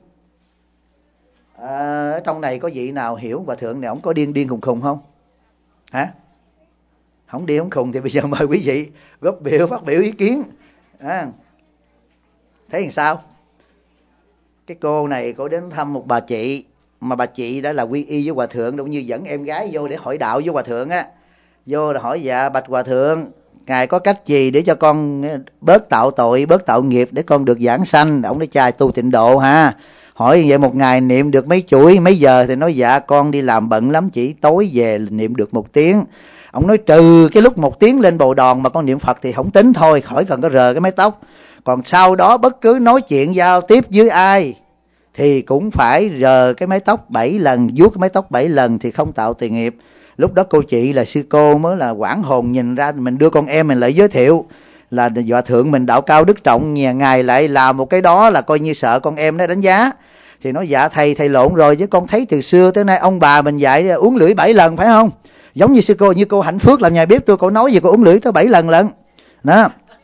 À, ở trong này có vị nào hiểu Hòa thượng này ổng có điên điên khùng khùng không? Hả? Không điên không khùng thì bây giờ mời quý vị góp biểu phát biểu ý kiến. À, thấy làm sao? Cái cô này cô đến thăm một bà chị, mà bà chị đã là quy y với Hòa thượng, đúng như dẫn em gái vô để hỏi đạo với Hòa thượng á. Vô là hỏi: dạ bạch Hòa thượng, Ngài có cách gì để cho con bớt tạo tội, bớt tạo nghiệp để con được giảng sanh? Ông nói: trai tu tịnh độ ha. Hỏi vậy một ngày niệm được mấy chuỗi, mấy giờ? Thì nói: dạ con đi làm bận lắm chỉ, tối về niệm được một tiếng. Ông nói: trừ cái lúc một tiếng lên bồ đòn mà con niệm Phật thì không tính thôi, khỏi cần có rờ cái mái tóc. Còn sau đó bất cứ nói chuyện giao tiếp với ai thì cũng phải rờ cái mái tóc bảy lần, vuốt cái mái tóc bảy lần thì không tạo tiền nghiệp. Lúc đó cô chị là sư cô mới là quảng hồn nhìn ra, mình đưa con em mình lại giới thiệu là Hòa thượng mình đạo cao đức trọng, nhà Ngài lại làm một cái đó là coi như sợ con em nó đánh giá. Thì nói: dạ thầy, thầy lộn rồi, chứ con thấy từ xưa tới nay ông bà mình dạy uống lưỡi bảy lần phải không? Giống như sư cô, như cô Hạnh Phước làm nhà bếp tôi, cô nói gì cô uống lưỡi tới bảy lần lận đó.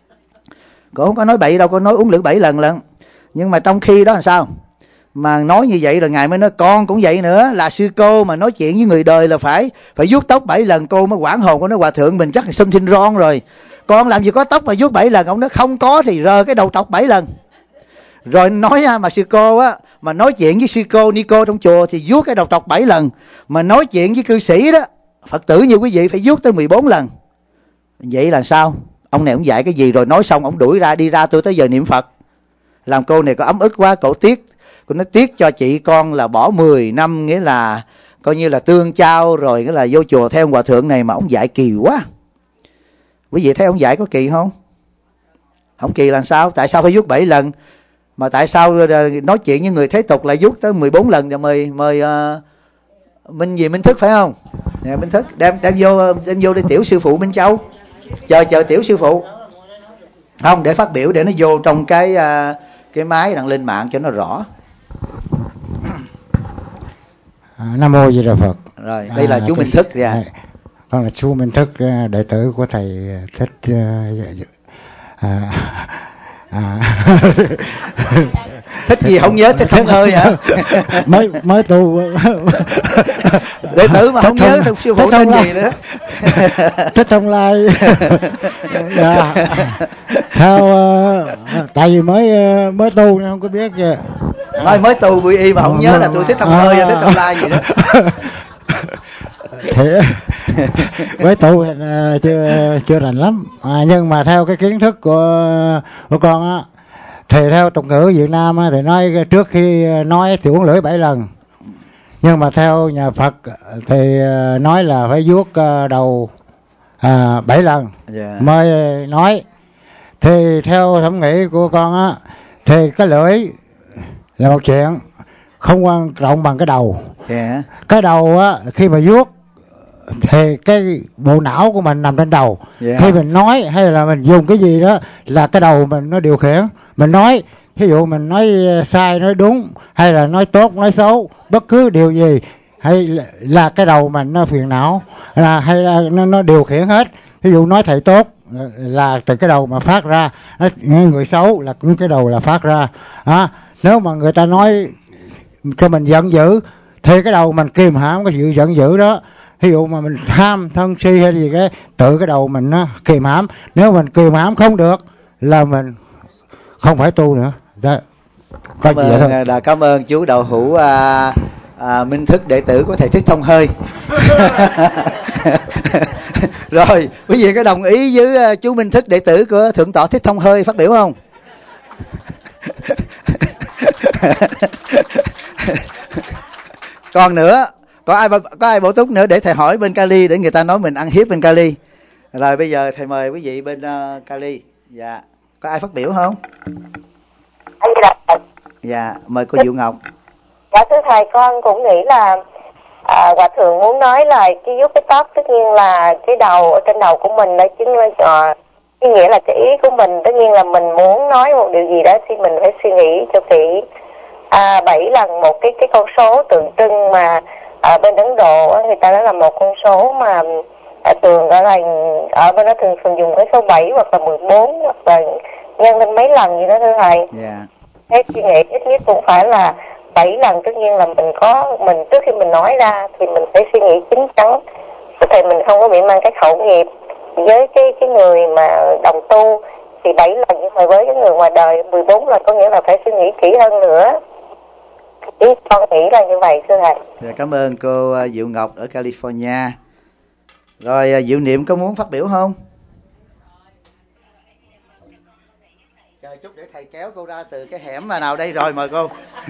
Cô không có nói bậy đâu, cô nói uống lưỡi bảy lần lận. Nhưng mà trong khi đó là sao? Mà nói như vậy rồi Ngài mới nói con cũng vậy nữa, là sư cô mà nói chuyện với người đời là phải phải vuốt tóc bảy lần. Cô mới quảng hồn, cô nói: Hòa thượng mình chắc là xâm sinh ron rồi, con làm gì có tóc mà vuốt bảy lần. Ông nói: không có thì rờ cái đầu trọc bảy lần. Rồi nói mà sư cô á, mà nói chuyện với sư cô ni cô trong chùa thì vuốt cái đầu trọc bảy lần, mà nói chuyện với cư sĩ đó, Phật tử như quý vị phải vuốt tới mười bốn lần. Vậy là sao? Ông này ông dạy cái gì rồi nói xong ông đuổi ra, đi ra tôi tới giờ niệm Phật. Làm cô này có ấm ức quá, cổ tiếc. Cô nói: tiếc cho chị con là bỏ mười năm, nghĩa là coi như là tương trao rồi, nghĩa là vô chùa theo ông Hòa thượng này mà ông dạy kỳ quá. Quý vị thấy ông dạy có kỳ không? Không kỳ là sao? Tại sao phải vuốt bảy lần? Mà tại sao nói chuyện với người thế tục lại vuốt tới mười bốn lần? Rồi mời mời uh, Minh gì Minh Thức phải không? Nè, Minh Thức đem đem vô đem vô để tiểu sư phụ Minh Châu. Chờ chờ tiểu sư phụ. Không, để phát biểu để nó vô trong cái uh, cái máy đăng lên mạng cho nó rõ. À, Nam mô Di Đà Phật. Rồi, đây là à, chú Minh Thức ra. À, con là chú Minh Thức, đệ tử của thầy Thích. À, à. Thích gì không nhớ, thích không hơi hả? mới mới tu đệ tử mà không nhớ thằng sư phụ tên gì nữa. Thích Thông Lai. Dạ. Theo uh, tại vì mới uh, mới tu nên không có biết kìa. Mới mới tu quy y mà không nhớ là tôi thích Thông Hơi hay thích Thông Lai gì đó. Thế với tu thì uh, chưa chưa rành lắm, à, nhưng mà theo cái kiến thức của của con á, thì theo tục ngữ Việt Nam á, thì nói trước khi nói thì uống lưỡi bảy lần, nhưng mà theo nhà Phật thì nói là phải vuốt đầu à, bảy lần yeah. mới nói. Thì theo thẩm nghĩ của con á, thì cái lưỡi là một chuyện không quan trọng bằng cái đầu. Yeah. Cái đầu á, khi mà vuốt thì cái bộ não của mình nằm trên đầu. Yeah. Khi mình nói hay là mình dùng cái gì đó là cái đầu mình nó điều khiển. Mình nói, ví dụ mình nói sai, nói đúng, hay là nói tốt, nói xấu, bất cứ điều gì, hay là, là cái đầu mình nó phiền não, là hay là nó, nó điều khiển hết. Ví dụ nói thầy tốt là từ cái đầu mà phát ra, người xấu là cũng cái đầu là phát ra. À, nếu mà người ta nói cho mình giận dữ thì cái đầu mình kìm hãm cái sự giận dữ đó. Ví dụ mà mình tham thân si hay gì cái tự cái đầu mình nó kìm hãm. Nếu mình kìm hãm không được là mình không phải tu nữa. Đó. Cảm ơn, đã cảm ơn chú Đậu Hữu à, à, Minh Thức, đệ tử của thầy Thích Thông Hơi. Rồi quý vị có đồng ý với uh, chú Minh Thức, đệ tử của Thượng tọa Thích Thông Hơi phát biểu không? Còn nữa, có ai có ai bổ túc nữa để thầy hỏi bên Cali, để người ta nói mình ăn hiếp bên Cali. Rồi bây giờ thầy mời quý vị bên uh, Cali. Dạ, có ai phát biểu không? Dạ, mời cô Diệu Ngọc. Dạ thưa thầy, con cũng nghĩ là à, Hòa Thượng muốn nói là cái vuốt cái tóc, tất nhiên là cái đầu ở trên đầu của mình đó, chứ uh, cái nghĩa là cái ý của mình, tất nhiên là mình muốn nói một điều gì đó thì mình phải suy nghĩ cho kỹ. À, bảy lần một cái cái con số tượng trưng mà ở bên Ấn Độ người ta nói là một con số mà à, thường ở là ở bên đó thường thường dùng cái số bảy hoặc là mười bốn hoặc là nhân lên mấy lần gì đó thưa thầy. Yeah. Thế suy nghĩ ít nhất cũng phải là bảy lần, tất nhiên là mình có mình trước khi mình nói ra thì mình phải suy nghĩ chín chắn thì mình không có bị mang cái khẩu nghiệp. Với cái cái người mà đồng tu thì bảy lần, nhưng mà với cái người ngoài đời mười bốn lần, có nghĩa là phải suy nghĩ kỹ hơn nữa. Chứ con nghĩ là như vậy thưa thầy. Dạ, cảm ơn cô Diệu Ngọc ở California. Rồi Diệu Niệm có muốn phát biểu không? Chờ chút để thầy kéo cô ra từ cái hẻm mà nào đây rồi, mời cô.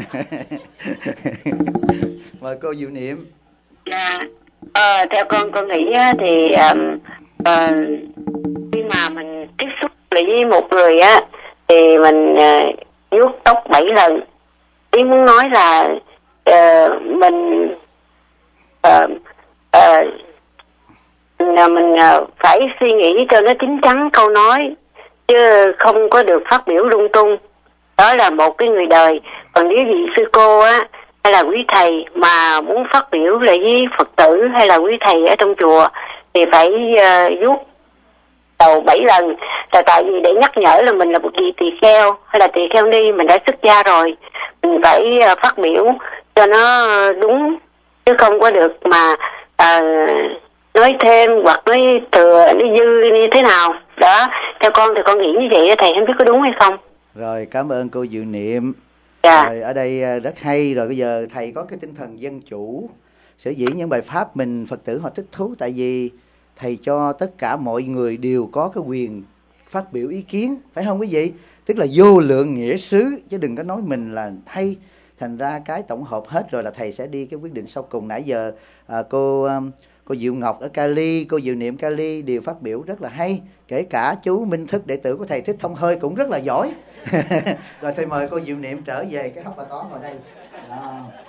Mời cô Diệu Niệm. Dạ, ờ, theo con con nghĩ á, thì um, uh, khi mà mình tiếp xúc với một người á thì mình uh, vuốt tóc bảy lần. Ý muốn nói là uh, mình uh, uh, là mình uh, phải suy nghĩ cho nó chín chắn câu nói, chứ không có được phát biểu lung tung. Đó là một cái người đời. Còn nếu vị sư cô á hay là quý thầy mà muốn phát biểu lại với Phật tử hay là quý thầy ở trong chùa thì phải uh, vuốt đầu bảy lần, là tại vì để nhắc nhở là mình là một vị tỳ kheo hay là tỳ kheo ni, mình đã xuất gia rồi, mình phải uh, phát biểu cho nó đúng, chứ không có được mà uh, nói thêm hoặc nói thừa, nói dư như thế nào đó. Theo con thì con nghĩ như vậy, thầy không biết có đúng hay không. Rồi, cảm ơn cô Diệu Niệm. Dạ. Rồi, ở đây rất hay. Rồi bây giờ thầy có cái tinh thần dân chủ, sở dĩ những bài pháp mình Phật tử họ thích thú, tại vì thầy cho tất cả mọi người đều có cái quyền phát biểu ý kiến, phải không quý vị? Tức là vô lượng nghĩa xứ, chứ đừng có nói mình là hay. Thành ra cái tổng hợp hết rồi là thầy sẽ đi cái quyết định sau cùng. Nãy giờ à, cô cô Diệu Ngọc ở Cali, cô Diệu Niệm Cali đều phát biểu rất là hay, kể cả chú Minh Thức, đệ tử của thầy Thích Thông Hơi cũng rất là giỏi. Rồi thầy mời cô Diệu Niệm trở về cái hốc bà toán vào đây. À.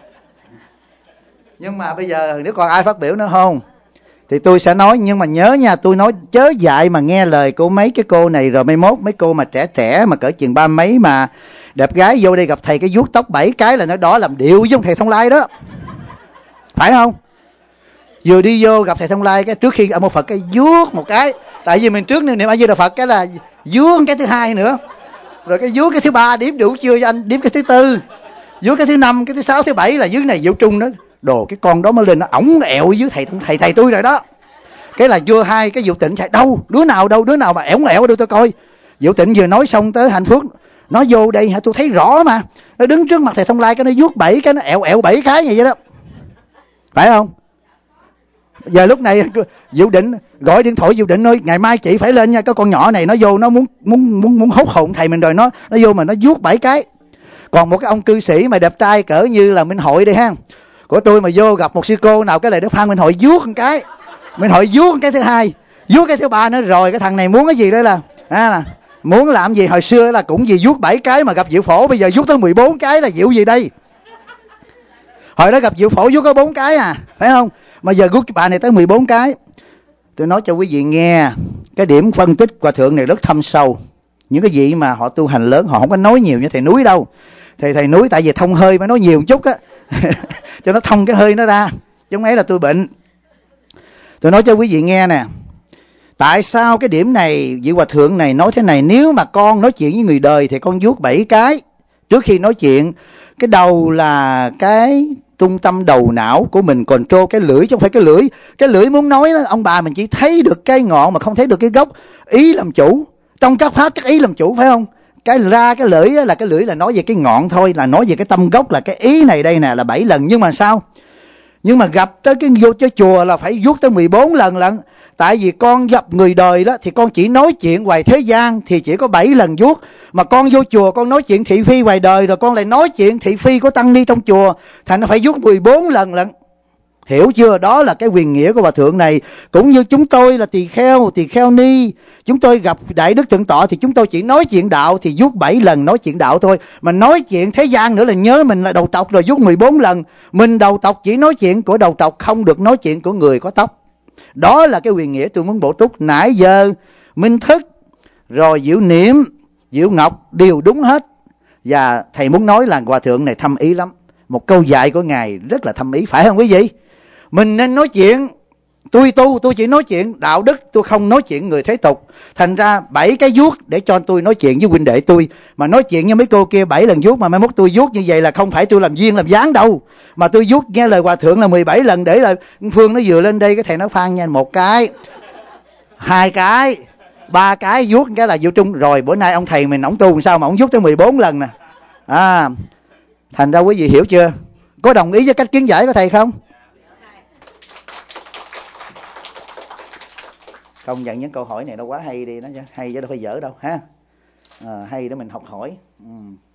Nhưng mà bây giờ nếu còn ai phát biểu nữa không thì tôi sẽ nói, nhưng mà nhớ nha, tôi nói chớ dại mà nghe lời của mấy cái cô này, rồi mai mốt mấy cô mà trẻ trẻ mà cỡ chừng ba mấy mà đẹp gái vô đây gặp thầy cái vuốt tóc bảy cái là nó đỏ làm điệu với ông thầy Thông Lai đó, phải không? Vừa đi vô gặp thầy Thông Lai cái trước khi ông một Phật cái vuốt một cái, tại vì mình trước niệm A Di Đà Phật cái là vuốt cái thứ hai nữa, rồi cái vuốt cái thứ ba đếm đủ chưa cho anh, đếm cái thứ tư, vuốt cái thứ năm, cái thứ sáu, thứ bảy là dưới này Diệu Trung đó. Đồ cái con đó mới lên nó ổng ẹo dưới thầy thầy thầy tôi rồi đó. Cái là vừa hai cái Diệu Tịnh chạy đâu, đứa nào đâu, đứa nào mà ẻo ẹo đâu tôi coi. Diệu Tịnh vừa nói xong tới Hạnh Phúc, nó vô đây hả, tôi thấy rõ mà, nó đứng trước mặt thầy Thông Lai cái nó vuốt bảy cái, nó ẹo ẹo bảy cái như vậy đó, phải không? Giờ lúc này Diệu Định gọi điện thoại, Diệu Định ơi ngày mai chị phải lên nha, cái con nhỏ này nó vô nó muốn muốn muốn muốn hốt hồn thầy mình rồi, nó nó vô mà nó vuốt bảy cái. Còn một cái ông cư sĩ mà đẹp trai cỡ như là Minh Hội đi ha, của tôi mà vô gặp một sư cô nào cái này Đức Phan Minh Hội vuốt một cái, Minh Hội vuốt cái thứ hai, vuốt cái thứ ba nữa, rồi cái thằng này muốn cái gì đây là à, là muốn làm gì? Hồi xưa là cũng gì vuốt bảy cái mà gặp Diệu Phổ, bây giờ vuốt tới mười bốn cái là Diệu gì đây? Hồi đó gặp Diệu Phổ vuốt có bốn cái à, phải không? Mà giờ vuốt cái bà này tới mười bốn cái. Tôi nói cho quý vị nghe, cái điểm phân tích Hòa Thượng này rất thâm sâu. Những cái gì mà họ tu hành lớn họ không có nói nhiều như thầy Núi đâu. Thầy thầy Núi tại vì thông hơi mới nói nhiều một chút á cho nó thông cái hơi nó ra. chứ không ấy là tôi bệnh. Tôi nói cho quý vị nghe nè, tại sao cái điểm này vị hòa thượng này nói thế này: nếu mà con nói chuyện với người đời thì con vuốt bảy cái trước khi nói chuyện. Cái đầu là cái trung tâm đầu não của mình, control cái lưỡi chứ không phải cái lưỡi. Cái lưỡi muốn nói đó, ông bà mình chỉ thấy được cái ngọn mà không thấy được cái gốc. Ý làm chủ, trong các pháp các ý làm chủ, phải không? Cái ra cái lưỡi là cái lưỡi là nói về cái ngọn thôi, là nói về cái tâm gốc, là cái ý này đây nè, là bảy lần. Nhưng mà sao? Nhưng mà gặp tới cái vô cái chùa là phải vuốt tới mười bốn lần lận. Tại vì con gặp người đời đó thì con chỉ nói chuyện ngoài thế gian thì chỉ có bảy lần vuốt. Mà con vô chùa con nói chuyện thị phi ngoài đời, rồi con lại nói chuyện thị phi của tăng ni trong chùa, thành nó phải vuốt mười bốn lần lận. Hiểu chưa? Đó là cái quyền nghĩa của hòa thượng này. Cũng như chúng tôi là tỳ kheo, tỳ kheo ni, chúng tôi gặp Đại Đức Thượng Tọa thì chúng tôi chỉ nói chuyện đạo thì vuốt bảy lần nói chuyện đạo thôi. Mà nói chuyện thế gian nữa là nhớ mình là đầu tộc rồi vuốt mười bốn lần. Mình đầu tộc chỉ nói chuyện của đầu tộc, không được nói chuyện của người có tóc. Đó là cái quyền nghĩa tôi muốn bổ túc. Nãy giờ Minh Thức rồi Diệu Niệm, Diệu Ngọc đều đúng hết. Và thầy muốn nói là hòa thượng này thâm ý lắm. Một câu dạy của ngài rất là thâm ý, phải không quý vị? Mình nên nói chuyện. Tôi tu, tôi chỉ nói chuyện đạo đức, tôi không nói chuyện người thế tục. Thành ra bảy cái vuốt để cho tôi nói chuyện với huynh đệ tôi. Mà nói chuyện với mấy cô kia bảy lần vuốt, mà mai mốt tôi vuốt như vậy là không phải tôi làm duyên làm dáng đâu. Mà tôi vuốt nghe lời hòa thượng là mười bảy lần, để là Phương nó vừa lên đây, cái thầy nó Phan nha, một cái, hai cái, ba cái vuốt cái là vô trung. Rồi bữa nay ông thầy mình ổng tu làm sao mà ổng vuốt tới mười bốn lần nè. À, thành ra quý vị hiểu chưa? Có đồng ý với cách kiến giải của thầy không? Công nhận những câu hỏi này nó quá hay đi, nó hay chứ đâu phải dở đâu ha. À, hay để mình học hỏi. Ừ.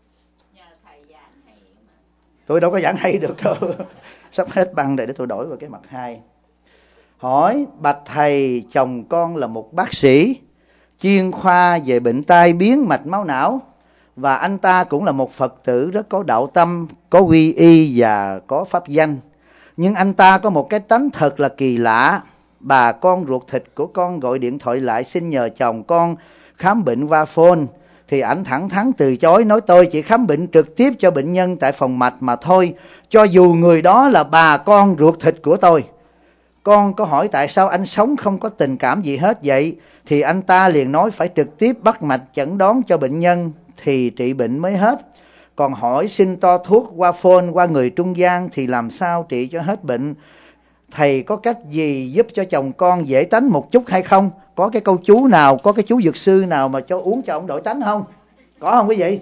Tôi đâu có giảng hay được đâu. Sắp hết băng rồi, để tôi đổi vào cái mặt hai. Hỏi: bạch thầy, chồng con là một bác sĩ chuyên khoa về bệnh tai biến mạch máu não, và anh ta cũng là một Phật tử rất có đạo tâm, có quy y và có pháp danh. Nhưng anh ta có một cái tánh thật là kỳ lạ. Bà con ruột thịt của con gọi điện thoại lại xin nhờ chồng con khám bệnh qua phone, thì ảnh thẳng thắn từ chối, nói tôi chỉ khám bệnh trực tiếp cho bệnh nhân tại phòng mạch mà thôi, cho dù người đó là bà con ruột thịt của tôi. Con có hỏi tại sao anh sống không có tình cảm gì hết vậy, thì anh ta liền nói phải trực tiếp bắt mạch chẩn đoán cho bệnh nhân thì trị bệnh mới hết. Còn hỏi xin to thuốc qua phone, qua người trung gian thì làm sao trị cho hết bệnh. Thầy có cách gì giúp cho chồng con dễ tánh một chút hay không? Có cái câu chú nào, có cái chú dược sư nào mà cho uống cho ông đổi tánh không? Có không quý vị?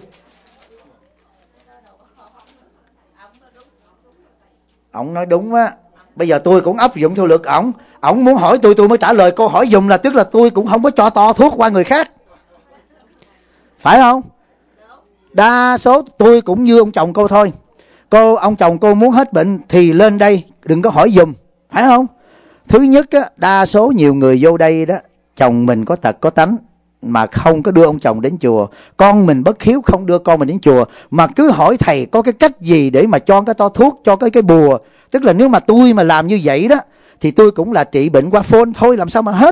Ông nói đúng á. Bây giờ tôi cũng áp dụng theo luật ổng. Ổng muốn hỏi tôi, tôi mới trả lời câu hỏi dùng, là tức là tôi cũng không có cho to thuốc qua người khác. Phải không? Đa số tôi cũng như ông chồng cô thôi. Cô, ông chồng cô muốn hết bệnh thì lên đây, đừng có hỏi dùm. Phải không? Thứ nhất á, đa số nhiều người vô đây đó, chồng mình có tật có tánh mà không có đưa ông chồng đến chùa, con mình bất hiếu không đưa con mình đến chùa, mà cứ hỏi thầy có cái cách gì để mà cho cái to thuốc, cho cái cái bùa. Tức là nếu mà tôi mà làm như vậy đó thì tôi cũng là trị bệnh qua phone thôi, làm sao mà hết.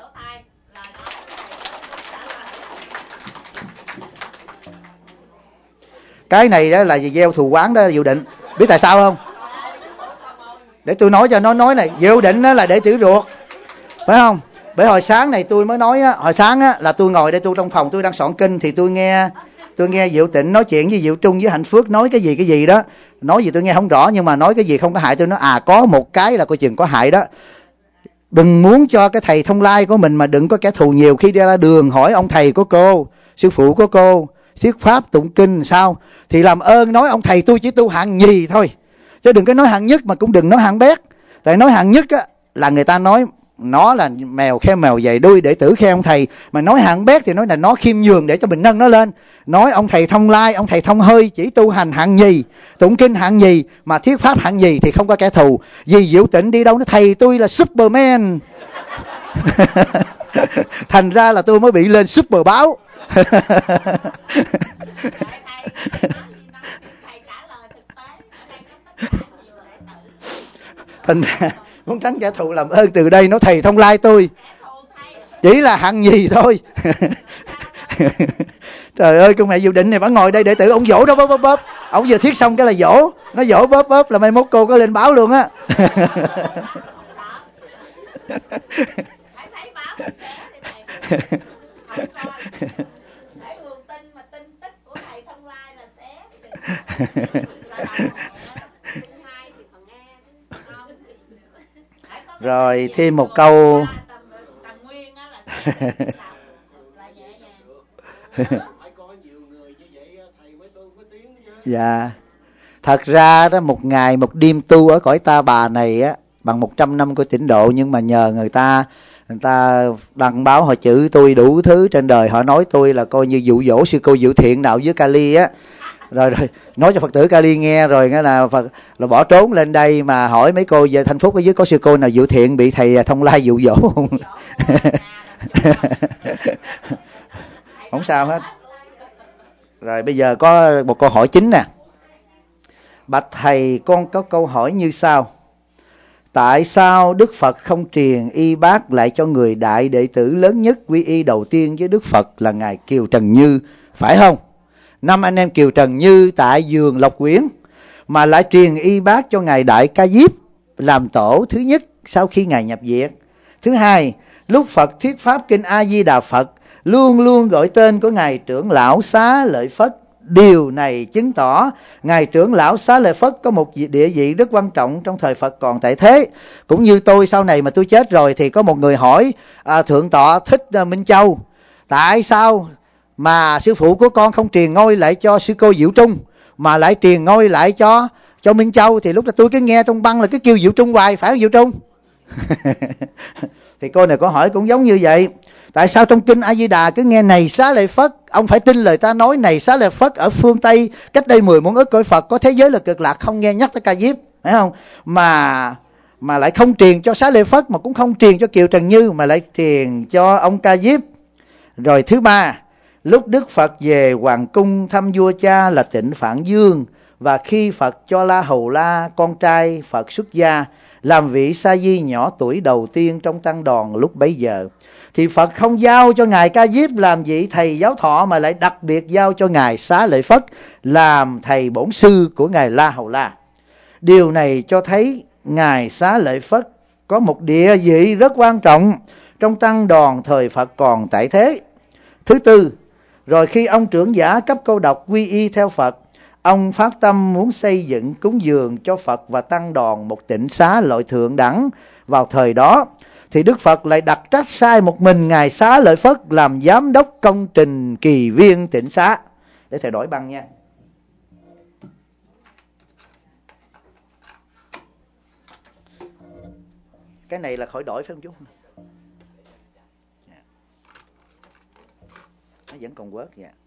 Cái này đó là gieo thù oán đó, Diệu Định. Biết tại sao không? Để tôi nói cho nó nói này. Diệu Định đó là đệ tử ruột, phải không? Bởi hồi sáng này tôi mới nói á, hồi sáng á là tôi ngồi đây, tôi trong phòng tôi đang soạn kinh, thì tôi nghe tôi nghe Diệu Tịnh nói chuyện với Diệu Trung với Hạnh Phước, nói cái gì cái gì đó, nói gì tôi nghe không rõ, nhưng mà nói cái gì không có hại. Tôi nói à, có một cái là coi chừng có hại đó. Đừng muốn cho cái thầy Thông Lai của mình mà đừng có kẻ thù nhiều. Khi đi ra đường hỏi ông thầy của cô, sư phụ của cô thuyết pháp tụng kinh sao, thì làm ơn nói ông thầy tôi chỉ tu hạng nhì thôi, chứ đừng có nói hạng nhất, mà cũng đừng nói hạng bét. Tại nói hạng nhất á là người ta nói nó là mèo khen mèo dày đuôi, đệ tử khen ông thầy. Mà nói hạng bét thì nói là nó khiêm nhường để cho mình nâng nó lên. Nói ông thầy Thông Lai, ông thầy Thông Hơi chỉ tu hành hạng nhì, tụng kinh hạng nhì, mà thuyết pháp hạng nhì thì không có kẻ thù. Vì Diệu Tịnh đi đâu nó thầy tôi là Superman. Thành ra là tôi mới bị lên Super Báo. Thành ra muốn tránh kẻ thù làm ơn từ đây nói thầy Thông Lai tôi chỉ là hạng nhì thôi. Trời ơi, con mẹ Diệu Định này bà ngồi đây để tử ông dỗ đó, bóp bóp bóp. Ông vừa thiết xong cái là dỗ, nó dỗ bóp bóp là mai mốt cô có lên báo luôn á. Rồi thêm một câu. Dạ. Thật ra đó, một ngày một đêm tu ở cõi Ta Bà này á bằng một trăm năm của tịnh độ, nhưng mà nhờ người ta người ta đăng báo họ chữ tôi đủ thứ trên đời, họ nói tôi là coi như dụ dỗ sư cô Diệu Thiện đạo với Kali á, rồi rồi nói cho Phật tử Kali nghe, rồi nghe là Phật là bỏ trốn lên đây mà hỏi mấy cô về Thanh Phúc ở dưới có sư cô nào Diệu Thiện bị thầy Thông Lai dụ dỗ không? Không sao hết. Rồi bây giờ có một câu hỏi chính nè. Bạch thầy, con có câu hỏi như sau: tại sao Đức Phật không truyền y bát lại cho người đại đệ tử lớn nhất quy y đầu tiên với Đức Phật là ngài Kiều Trần Như, phải không? Năm anh em Kiều Trần Như tại vườn Lộc Quyến, mà lại truyền y bát cho ngài Đại Ca Diếp làm tổ thứ nhất sau khi ngài nhập viện. Thứ hai, lúc Phật thuyết pháp kinh A Di Đà Phật luôn luôn gọi tên của ngài trưởng lão Xá Lợi Phất. Điều này chứng tỏ ngài trưởng lão Xá Lợi Phất có một địa vị rất quan trọng trong thời Phật còn tại thế. Cũng như tôi sau này mà tôi chết rồi thì có một người hỏi à, Thượng tọa Thích Minh Châu, tại sao mà sư phụ của con không truyền ngôi lại cho sư cô Diệu Trung mà lại truyền ngôi lại cho cho Minh Châu? Thì lúc đó tôi cứ nghe trong băng là cứ kêu Diệu Trung hoài, phải không Diệu Trung? Thì cô này có hỏi cũng giống như vậy. Tại sao trong kinh A Di Đà cứ nghe này Xá Lợi Phất? Ông phải tin lời ta nói này Xá Lợi Phất ở phương Tây cách đây mười muôn ức cõi Phật có thế giới là cực lạc, không nghe nhắc tới Ca Diếp, phải không? Mà mà lại không truyền cho Xá Lợi Phất, mà cũng không truyền cho Kiều Trần Như, mà lại truyền cho ông Ca Diếp. Rồi thứ ba, lúc Đức Phật về hoàng cung thăm vua cha là Tịnh Phạn Dương, và khi Phật cho La Hầu La con trai Phật xuất gia làm vị sa di nhỏ tuổi đầu tiên trong tăng đoàn lúc bấy giờ, thì Phật không giao cho ngài Ca Diếp làm vị thầy giáo thọ, mà lại đặc biệt giao cho ngài Xá Lợi Phất làm thầy bổn sư của ngài La Hầu La. Điều này cho thấy ngài Xá Lợi Phất có một địa vị rất quan trọng trong tăng đoàn thời Phật còn tại thế. Thứ tư, rồi khi ông trưởng giả cấp câu độc quy y theo Phật, ông phát tâm muốn xây dựng cúng dường cho Phật và tăng đoàn một tịnh xá loại thượng đẳng. Vào thời đó thì Đức Phật lại đặt trách sai một mình ngài Xá Lợi Phất làm giám đốc công trình kỳ viên tịnh xá. Để thầy đổi băng nha. Cái này là khỏi đổi phải không chú? Nó vẫn còn quớt vậy.